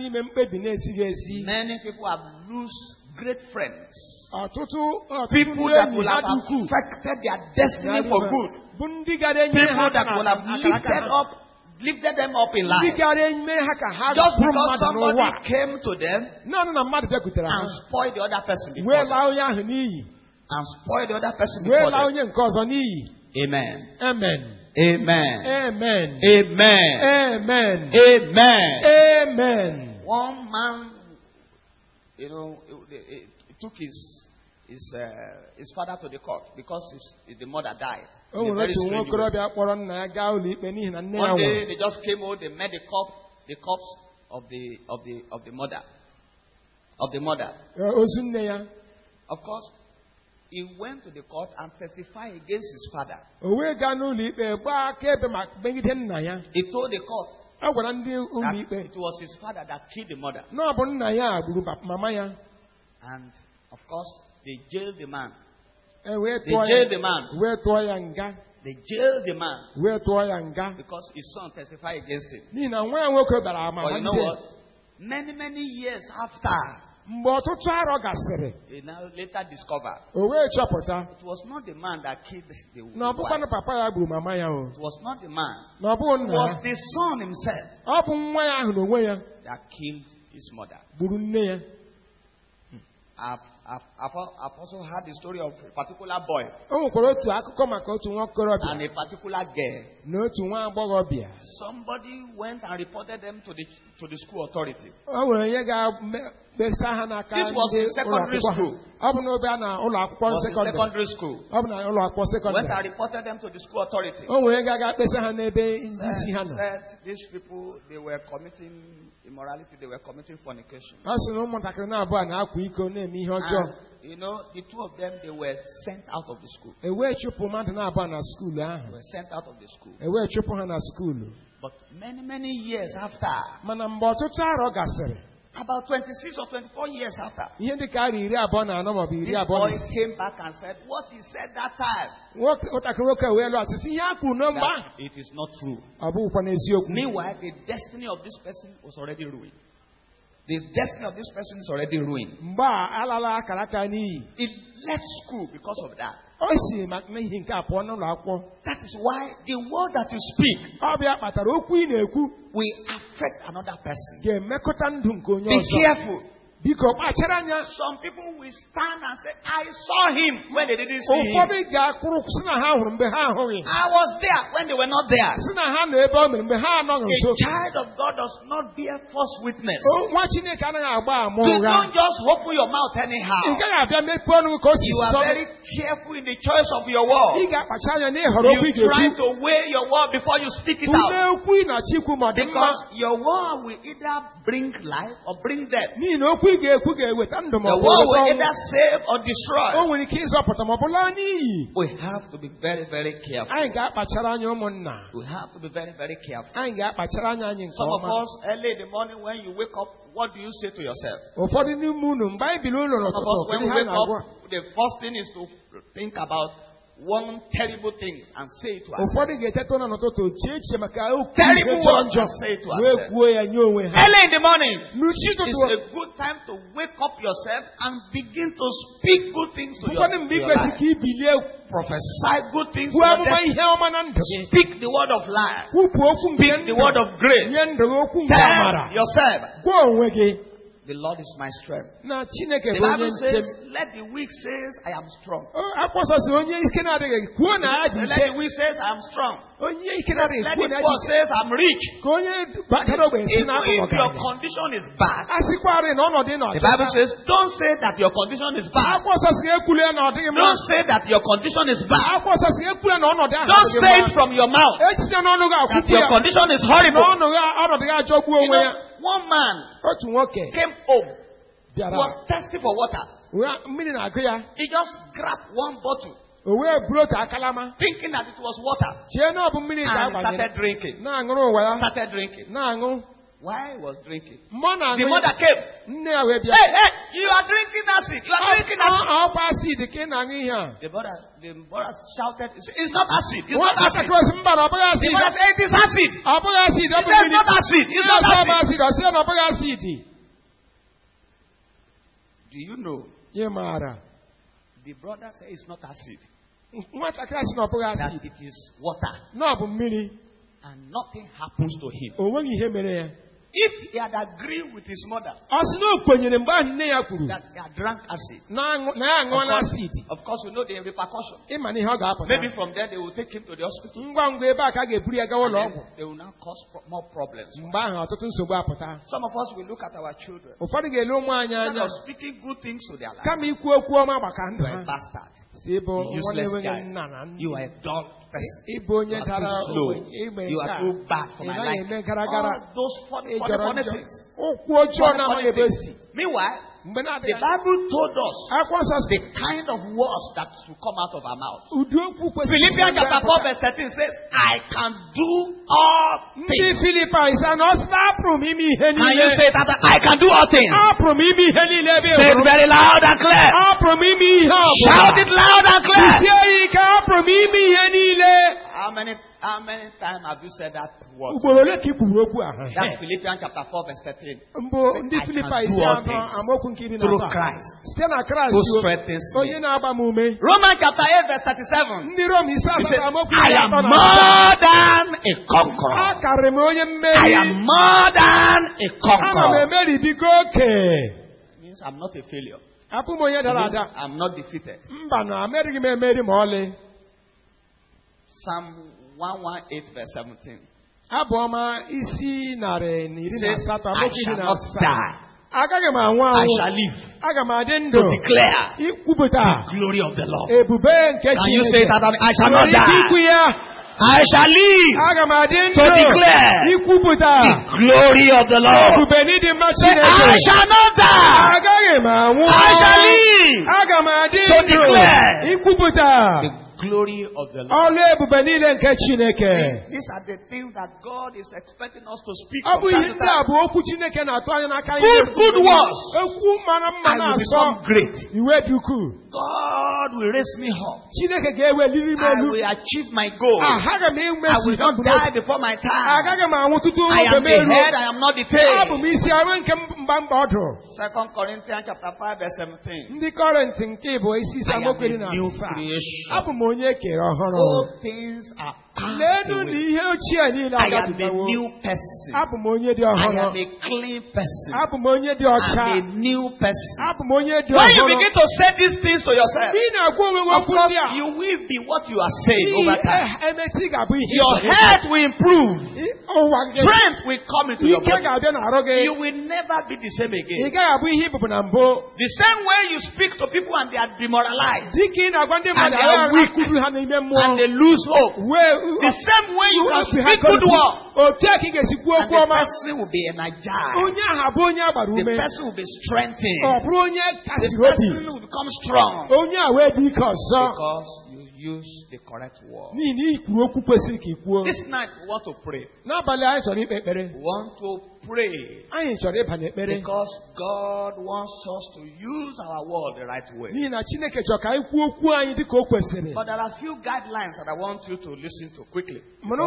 Many people have lost great friends. People that will have affected their destiny for good. People that will have lifted them up in life. Just because somebody came to them and spoiled the other person before them. And spoiled the other person before them. Amen. Amen. Amen. Amen. Amen. Amen. Amen. Amen. One man, he took his father to the court because the mother died. In a very strange way. One day they just came out, they met the corpse of the mother. Of course, he went to the court and testified against his father. He told the court that it was his father that killed the mother. And of course, they jailed the man. They jailed the man because his son testified against him. But you know what? Many years after, he now later discovered it was not the man that killed the wife. It was not the man. It was the son himself that killed his mother. I've also heard the story of a particular boy and a particular girl. Somebody went and reported them to the school authority. This was in secondary school. Went and reported them to the school authority. Said these people, they were committing immorality, they were committing fornication. And, the two of them, they were sent out of the school. They were sent out of the school. But many years after, about 26 or 24 years after, this boy came back and said, what he said that time, that it is not true. Meanwhile, the destiny of this person was already ruined. The destiny of this person is already ruined. He left school because of that. That is why the word that you speak will affect another person. Be careful. Some people will stand and say, I saw him when they didn't see him. I was there when they were not there. A child of God does not bear false witness. You don't just open your mouth anyhow. You are very careful in the choice of your word. You try to weigh your word before you speak it out. Because your word will either bring life or bring death. The world will either save or destroy. We have to be very, very careful. We have to be very, very careful. Some of us, early in the morning when you wake up, what do you say to yourself? Some of us, when we wake up, the first thing is to think about one terrible thing and say it to ourselves. Terrible words and say it to ourselves. Early in the morning, it's a good time to wake up yourself and begin to speak good things to your life. Prophesy good things to your destiny. Speak the word of life. Speak the word of grace. Tell yourself, the Lord is my strength. The Bible says, let the weak say, I am strong. Let the weak say, I am strong. Let the poor say, I'm rich. If your condition is bad, the Bible says, don't say that your condition is bad. Don't say that your condition is bad. Don't say it from your mouth that your condition is horrible. One man came home. He was thirsty for water. He just grabbed one bottle thinking that it was water. And started drinking. Started drinking. Why was drinking? The mother came. Hey, you are drinking acid. You are drinking acid. The brother shouted, it's not acid. It's not acid. The mother said, it is acid. He said, it's not acid. It's not acid. Do you know? The brother said it's not acid. That it is water. And nothing happens to him. If he had agreed with his mother that they had drank acid, of course we know the repercussion. Maybe from there they will take him to the hospital. And they will now cause more problems. Some of us will look at our children. Instead of speaking good things to their lives, you are a bastard. Useless guy. You are a dull person. You are too slow. You are too bad for my life. All those funny things. Meanwhile, the Bible told us the kind of words that will come out of our mouth. Philippians chapter 4 verse 13 says, I can do all things. Can you say that? I can do all things. Say it very loud and clear. Shout it loud and clear. How many times have you said that word? That's Philippians chapter 4 verse 13. I can do all things through Christ who strengthens me. Romans chapter 8 verse 37. He says, I am more than a conqueror. I am more than a conqueror. It means I'm not a failure. I'm not defeated. Psalm 118 verse 17. Says, I shall not die. I shall live to declare the glory of the Lord. Can you say that? I shall not die. I shall live to declare the glory of the Lord. Say, I shall not die. I shall live to declare the glory of the Lord. These are the things that God is expecting us to speak from time to time. Good words. I will become great. God will raise me up. I will achieve my goal. I will not die before my time. I am the head, I am not the tail. 2 Corinthians chapter 5 verse 17. I am a new creation. All things are passed away. I am a new person. I am a clean person. I'm a new person. When you begin to say these things to yourself, of course you will be what you are saying over time. Your health will improve. Strength will come into your body. You will never be the same again. The same way you speak to people and they are demoralized and they are weak and they lose hope. The same way you can speak good word and the person will be energized. The person will be strengthened. The person will become strong because you use the correct word. This night we want to pray. We want to pray because God wants us to use our word the right way. But there are a few guidelines that I want you to listen to quickly. If you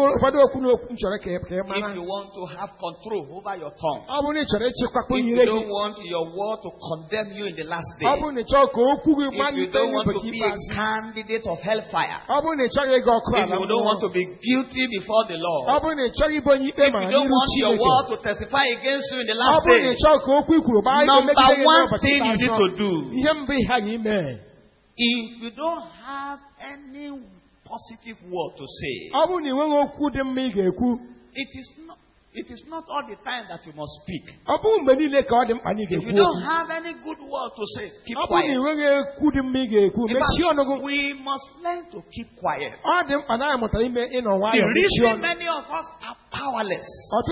want to have control over your tongue, if you don't want your word to condemn you in the last day, if you don't want to be a candidate of hellfire, if you don't want to be guilty before the Lord, if you don't want your word to testify against you in the last day, number one thing you need to do, if you don't have any positive word to say, it is not all the time that you must speak. If you don't have any good word to say, keep quiet. We must learn to keep quiet. The reason many of us are powerless,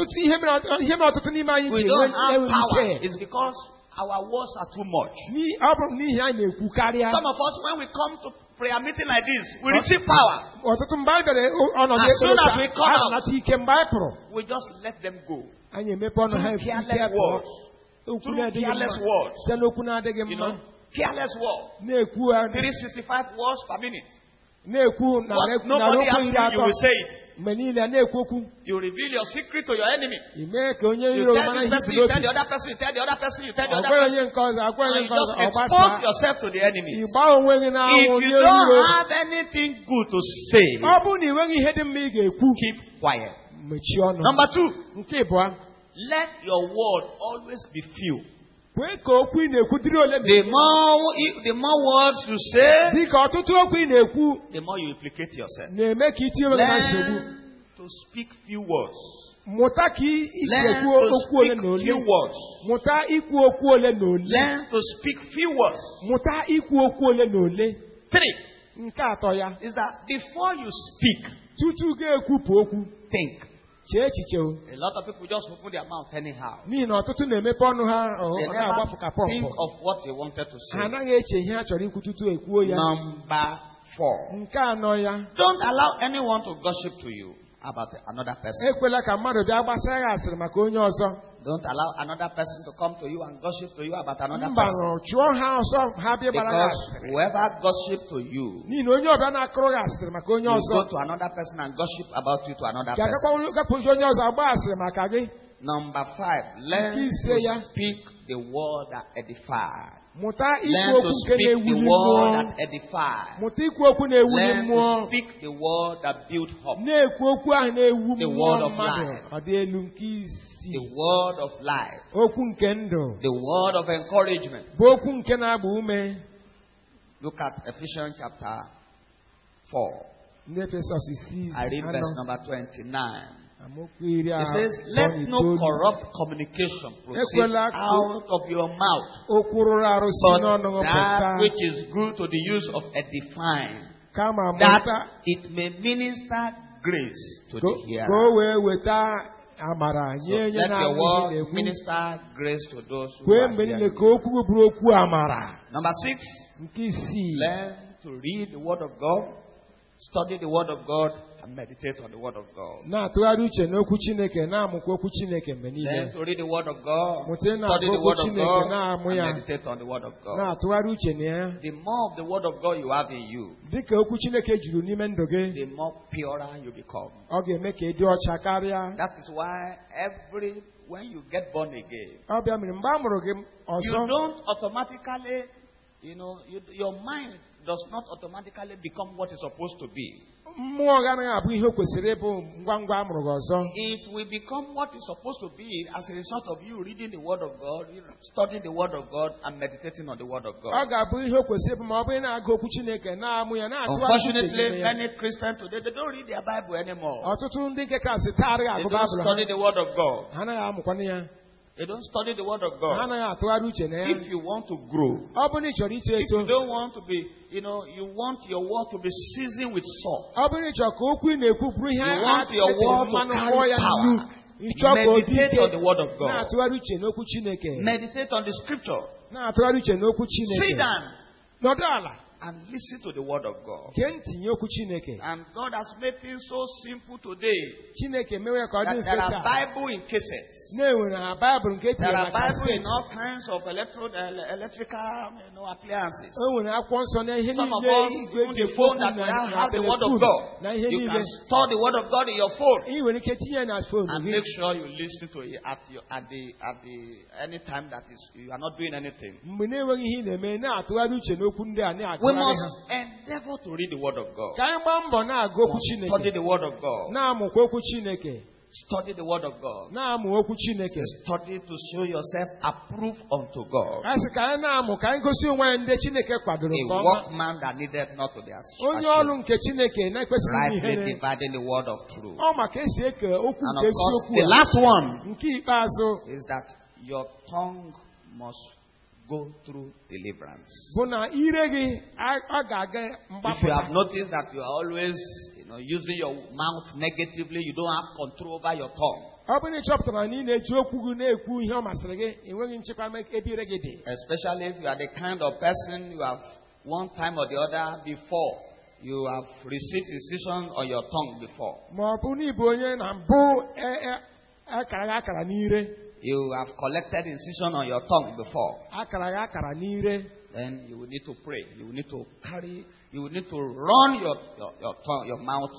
we don't have power, is because our words are too much. Some of us, when we come to prayer meeting like this, we receive power. As soon as we come out, we just let them go. Careless words. Careless words. Careless words. 365 words per minute. What nobody asks you will say it. You reveal your secret to your enemy. You tell this person, you tell the other person, you tell the other person, you tell the other person. And you just expose yourself to the enemy. If you don't have anything good to say, keep quiet. Number 2, let your word always be few. The more words you say, the more you implicate yourself. Learn to speak few words. Learn to speak few words. Learn to speak few words. 3 is that before you speak, think. A lot of people just open their mouth anyhow. They never think of what they wanted to say. Number 4. Don't allow anyone to gossip to you about another person. Don't allow another person to come to you and gossip to you about another person. Because whoever gossip to you, you go to another person and gossip about you to another person. Number 5, learn to speak the word that edifies. Learn to speak the word that edifies. Learn to speak the word that builds hope. The word of life. The word of life. The word of encouragement. Look at Ephesians chapter 4. I read verse number 29. It says, let no corrupt communication proceed out of your mouth, but that which is good to the use of edifying, that it may minister grace to the hearer. So let your word minister grace to those who are hearing. Number 6, learn to read the word of God, study the word of God, and meditate on the word of God. Learn to read the word of God, study the word of God, and meditate on the word of God. The more of the word of God you have in you, the more purer you become. That is why when you get born again, you don't automatically, your mind does not automatically become what it's supposed to be. It will become what it's supposed to be as a result of you reading the word of God, studying the word of God, and meditating on the word of God. Unfortunately, many Christians today, they don't read their Bible anymore. They don't study the word of God. They don't study the word of God. If you want to grow, if you don't want to be, you want your word to be seasoned with salt. You want your word to carry power. Meditate on the word of God. Meditate on the scripture. Sit down and listen to the word of God. And God has made things so simple today that there are Bible in cases. There are Bible in all kinds of electrical appliances. Some of us, even the phone that now have the word of God, you can store the word of God in your phone and make sure you listen to it at any time that you are not doing anything. We must endeavor to read the word of God. Study the word of God. Study the word of God. Study to show yourself approved unto God. A workman that needed not to be ashamed, rightly dividing the word of truth. And of course, the last one is that your tongue must go through deliverance. If you have noticed that you are always using your mouth negatively, you don't have control over your tongue. Especially if you are the kind of person one time or the other before. You have received incision on your tongue before. You have collected incision on your tongue before. Then you will need to pray. You will need to carry. You will need to run your tongue, your mouth.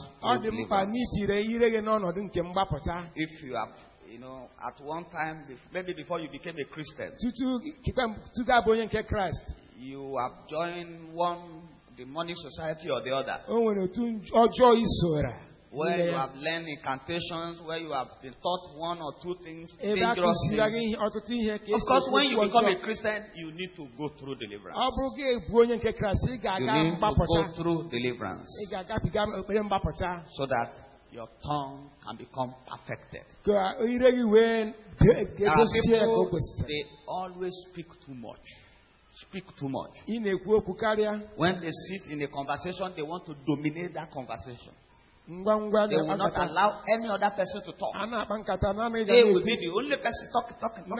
If you have, at one time, maybe before you became a Christian, you have joined one demonic society or the other, where you have learned incantations, where you have been taught one or two things, dangerous things. Of course, when you become a Christian, you need to go through deliverance. You need to go through deliverance so that your tongue can become perfected. There are people, they always speak too much. Speak too much. When they sit in a conversation, they want to dominate that conversation. They will not allow any other person to talk. They will be the only person talking.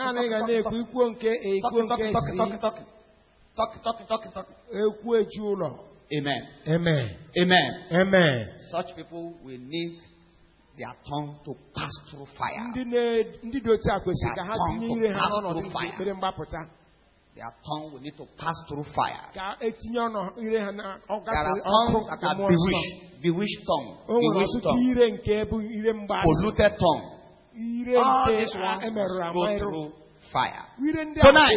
Amen. Amen. Amen. Amen. Such people will need their tongue to pass through fire. Their tongue will need to pass through fire. There are tongues that are bewitched tongue, polluted tongue. All these ones go through fire. Tonight,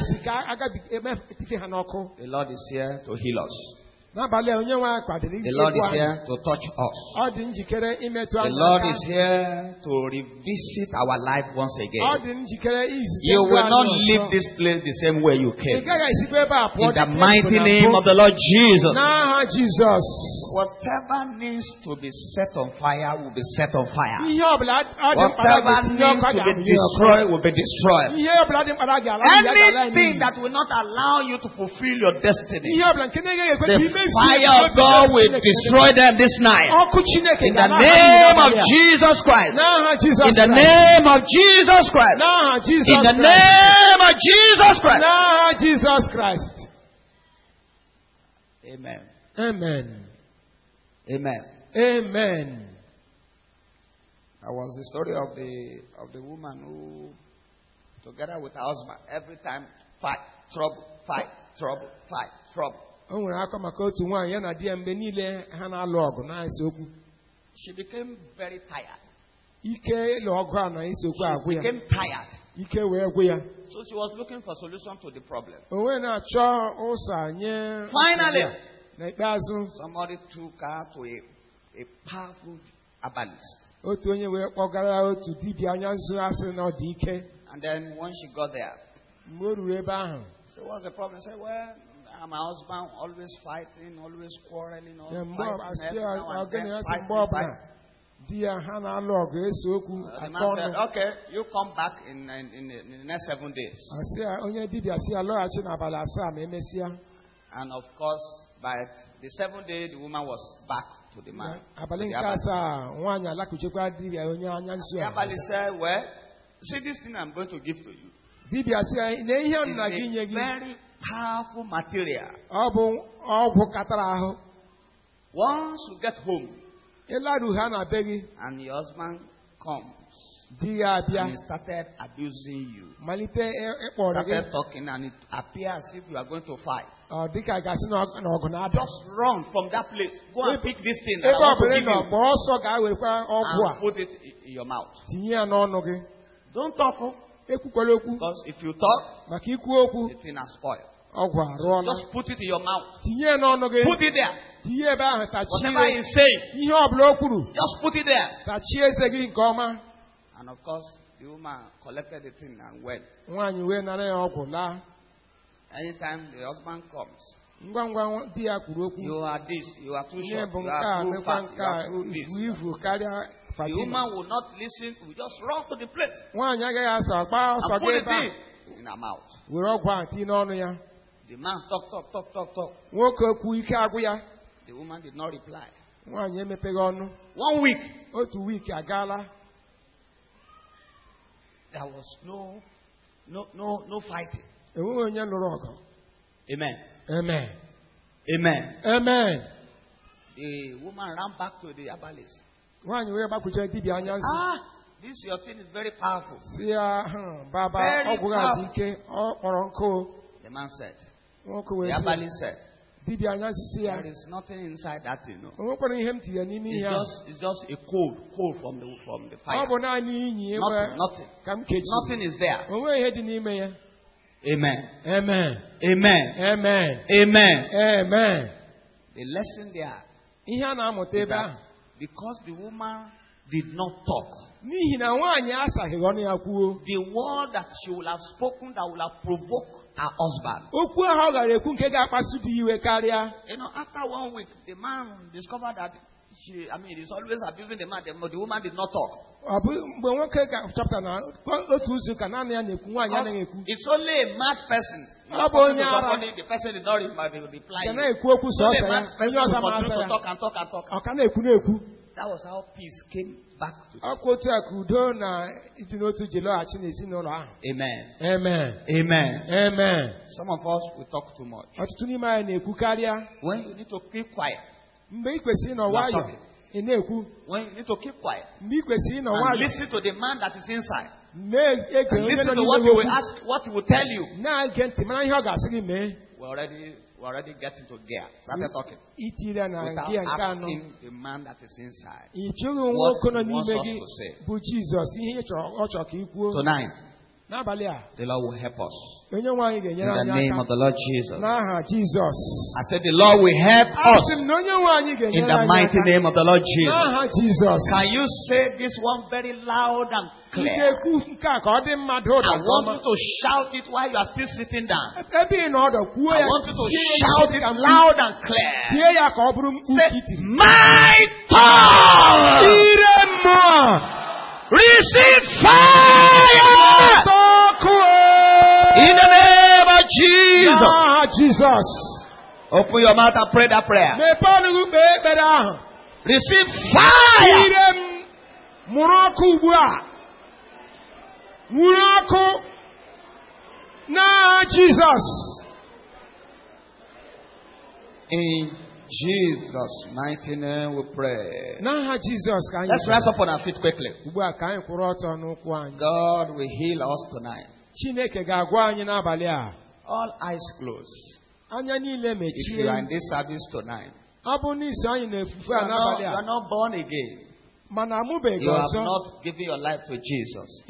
the Lord is here to heal us. The Lord is here to touch us. The Lord is here to revisit our life once again. You will not leave this place the same way you came. In the mighty name of the Lord Jesus. Whatever needs to be set on fire will be set on fire. Whatever needs to be destroyed will be destroyed. Anything that will not allow you to fulfill your destiny, the fire of God will destroy them this night. In the name of Jesus Christ. In the name of Jesus Christ. In the name of Jesus Christ. Jesus Christ. Amen. Amen. Amen. Amen. That was the story of the woman who, together with her husband, every time fight, trouble, fight, trouble, fight, trouble. She became very tired. She became tired. So she was looking for a solution to the problem. Finally, somebody took her to a powerful herbalist. And then when she got there, so what's the problem? She said, well, my husband always fighting, always quarreling, always fighting. The man said, okay, you come back in the next 7 days. And of course, by the 7th day, the woman was back to the man. The herbalist said, well, see this thing I'm going to give to you. It's a very powerful material. Once you get home, and your husband comes, and he started abusing you, started talking, and it appears as if you are going to fight. Just run from that place. Go and pick this thing that I want to give you, and put it in your mouth. Don't talk. Because if you talk, the thing has spoiled. Just put it in your mouth. Put it there. Whatever he says, just put it there. And of course, the woman collected the thing and went. Anytime the husband comes, you are this, you are too short, you are too fat, you are too this. The woman will not listen, will just run to the place and put it in her mouth. The man talk. The woman did not reply. 1 week. There was no fighting. Amen. Amen. Amen. Amen. The woman ran back to the herbalist. This your thing is very powerful. Very powerful. The man said. The herbalist said. There is nothing inside that thing. No. It's just a cold from the fire. Nothing is there. Amen. Amen. Amen. Amen. Amen. Amen. The lesson there is that because the woman did not talk, the word that she will have spoken that will have provoked her husband. After 1 week, the man discovered that he's always abusing the man. The woman did not talk. It's only a mad person. The person did not reply. It's only a mad person who continues to talk and talk and talk. That was how peace came back to them. Amen. Amen. Amen. Amen. Some of us will talk too much. When you need to keep quiet. When you need to keep quiet and listen to the man that is inside. And listen to what he will ask, what he will tell you. We're already getting to gear. Started talking. Without asking the man that is inside what he wants us to say. Tonight, the Lord will help us. In the name of the Lord Jesus. I said the Lord will help us. In the mighty name of the Lord Jesus. Can you say this one very loud and clear? I want you to shout it while you are still sitting down. I want you to shout it loud and clear. Say, my tongue! Receive fire! In the name of Jesus. Open your mouth and pray that prayer. Receive fire! Jesus. In Jesus' mighty name we pray. Let's rise up on our feet quickly. God will heal us tonight. All eyes closed. If you are in this service tonight, you are not born again. You have not given your life to Jesus.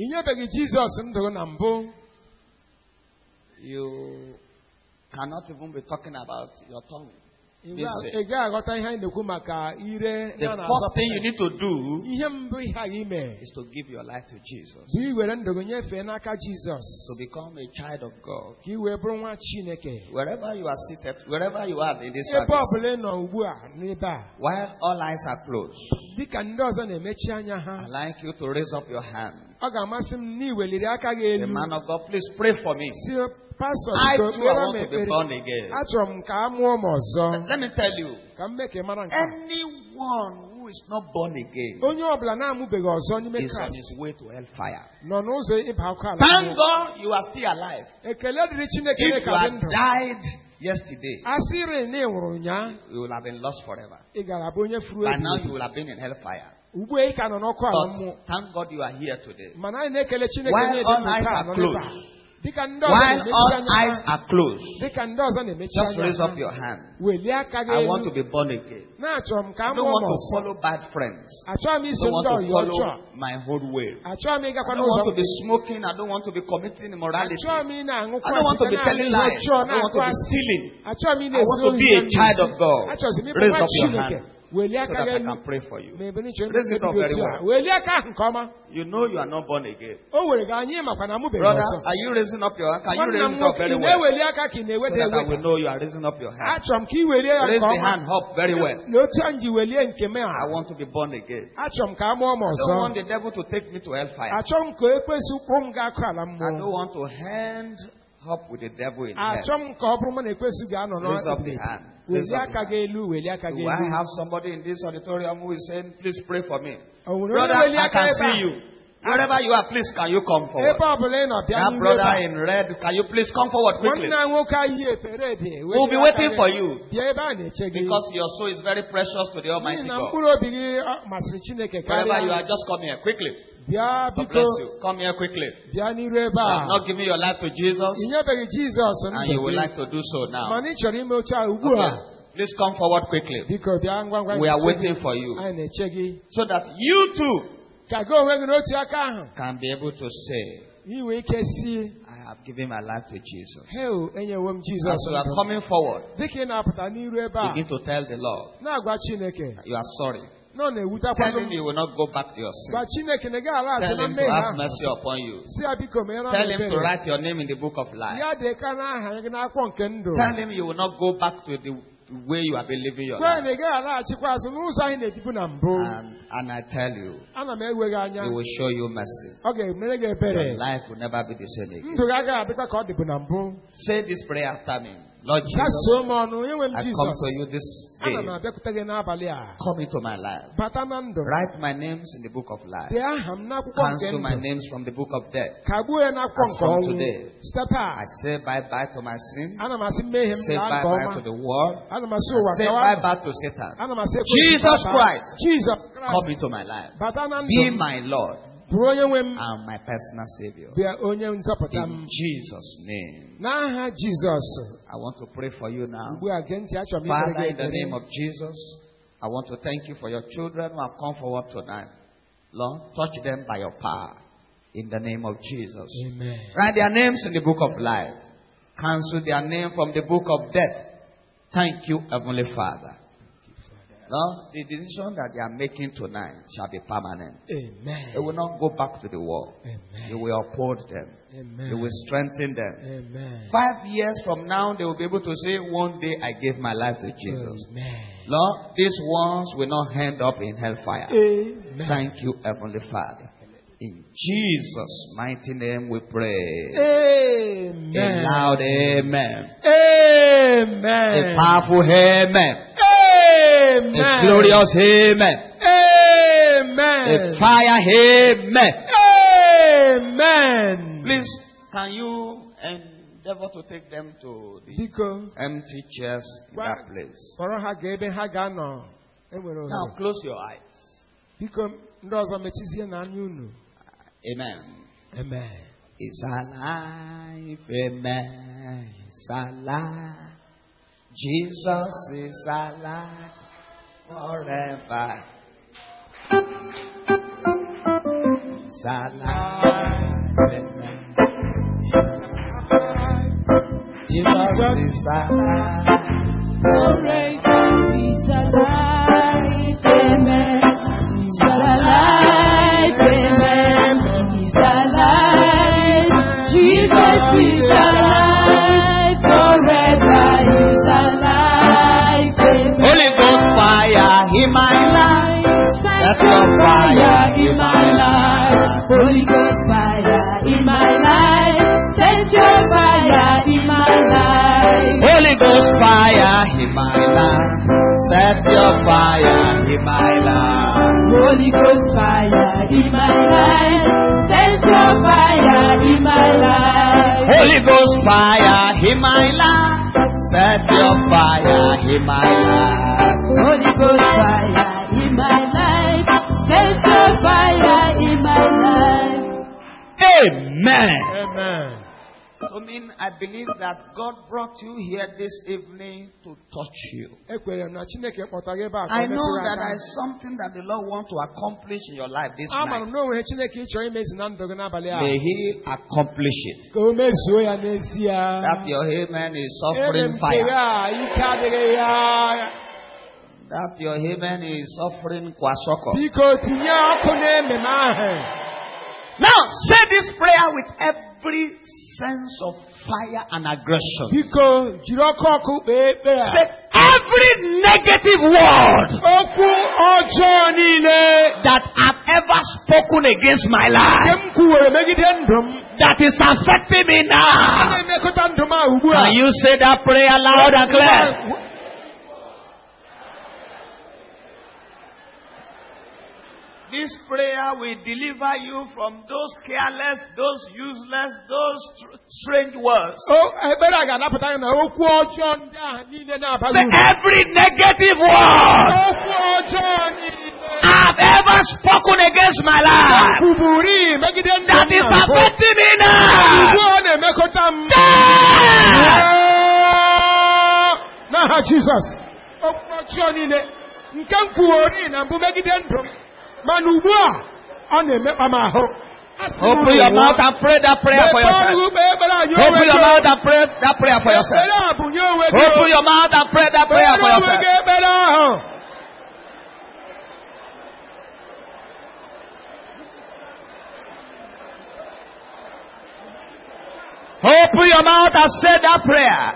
You cannot even be talking about your tongue. The first thing you need to do is to give your life to Jesus. To become a child of God. Wherever you are seated, wherever you are in this service, while all eyes are closed, I'd like you to raise up your hand. The man of God, please pray for me. I too want to be born again. Let me tell you, anyone who is not born again is on his way to hellfire. Thank God you are still alive. If you had died yesterday, you will have been lost forever. By now you will have been in hellfire. But thank God you are here today. While all eyes are closed, just raise up your hand. I want to be born again. I don't want to follow bad friends. I don't want to follow my own way. I don't want to be smoking. I don't want to be committing immorality. I don't want to be telling lies. I don't want to be stealing. I want to be a child of God. Raise up your hand so that I can pray for you. Raise it up very well. You know you are not born again. Brother, are you raising up your hand? Can you raise it up very well? So that I will know you are raising up your hand. Raise the hand up very well. I want to be born again. I don't want the devil to take me to hellfire. I don't want to hand up with the devil in hell. Raise up the hand. Do I have somebody in this auditorium who is saying, please pray for me? Brother, I can see you. Wherever you are, please can you come forward? That brother in red, can you please come forward quickly? We'll be waiting for you. Because your soul is very precious to the Almighty God. Wherever you are, just come here quickly. God bless you. Come here quickly. You have not given your life to Jesus, and you would like to do so now. Okay. Please come forward quickly. We are waiting for you. So that you too can be able to say, I have given my life to Jesus. As you are coming forward, begin to tell the Lord you are sorry. Tell him you will not go back to your sin. Tell him to have mercy upon you. Tell him to write your name in the book of life. Tell him you will not go back to the way you have been living your life. And I tell you, he will show you mercy. Your life will never be the same again. Say this prayer after me. Lord Jesus, I come to you this day. Come into my life. Write my names in the book of life. Cancel my names from the book of death. As from today, I say bye-bye to my sin. Say bye-bye to the world. Say bye-bye to Satan. Jesus Christ, come into my life. Be my Lord and my personal Savior. In Jesus' name. I want to pray for you now. Father, in the name of Jesus, I want to thank you for your children who have come forward tonight. Lord, touch them by your power. In the name of Jesus. Amen. Write their names in the book of life. Cancel their name from the book of death. Thank you, Heavenly Father. Lord, the decision that they are making tonight shall be permanent. Amen. They will not go back to the world. Amen. You will uphold them. Amen. You will strengthen them. Amen. 5 years from now, they will be able to say, one day I gave my life to Jesus. Amen. Lord, these ones will not end up in hellfire. Amen. Thank you, Heavenly Father. In Jesus' mighty name we pray. Amen. A loud amen. Amen. A powerful amen. Amen. A glorious amen. Amen. A fire amen. Amen. Please, can you endeavor to take them to the empty chairs in that place? Now close your eyes. Amen. Amen. It's alive. Amen. It's alive. Jesus is alive forever. It's alive. Amen. Jesus is alive forever. He's alive. Amen. He's alive. Amen. He's alive. Jesus is alive forever. He's alive. Amen. Holy Ghost fire in my life. Set your fire in my life. Holy Ghost fire in my life. Set your fire in my life. Holy Ghost fire in my life. Set your fire in my life. Holy Ghost fire in my life. Set your fire in my life. Holy Ghost fire in my life. Set your fire in my life. Holy Ghost fire in my life. Set your fire in my life. Amen. Amen. So I believe that God brought you here this evening to touch you. I know that there is something that the Lord wants to accomplish in your life this night. May He accomplish it. That your amen is suffering fire. That your amen is suffering kwasoko. Now say this prayer with every sense of fire and aggression. Say every negative word that I've ever spoken against my life, that is affecting me now. Can you say that prayer loud and clear? The this prayer will deliver you from those careless, those useless, those strange words. Say every negative word I've ever spoken against my life that is affecting me now. Jesus. Open your mouth and pray that prayer for yourself. Open your mouth and pray that prayer for yourself. Open your mouth and pray that prayer for yourself. Open your mouth and say that prayer.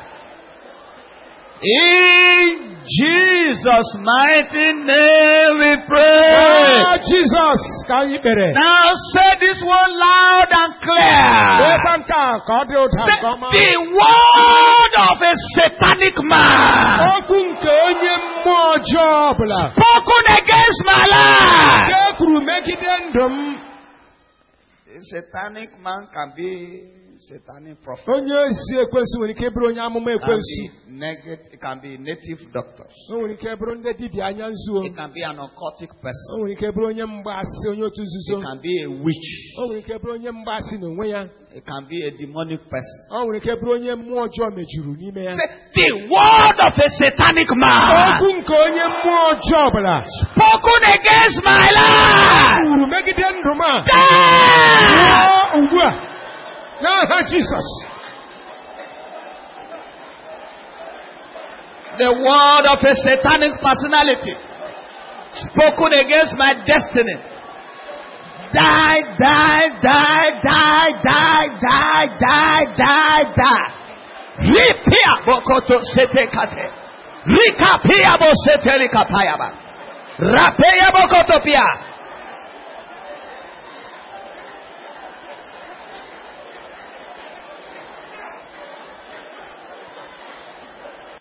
In Jesus' mighty name we pray. Jesus. Now say this one loud and clear. Say the word of a satanic man spoken against my life. A satanic man can be satanic prophet. It can be native doctors. It can be an occultic person. It can be a witch. It can be a demonic person. Say, the word of a satanic man spoken against my life. Jesus. The word of a satanic personality spoken against my destiny. Die, die, die, die, die, die, die, die, die. Ripia bokoto sete kate. Rikapia bo sete likapayaba. Rapea bokotopia.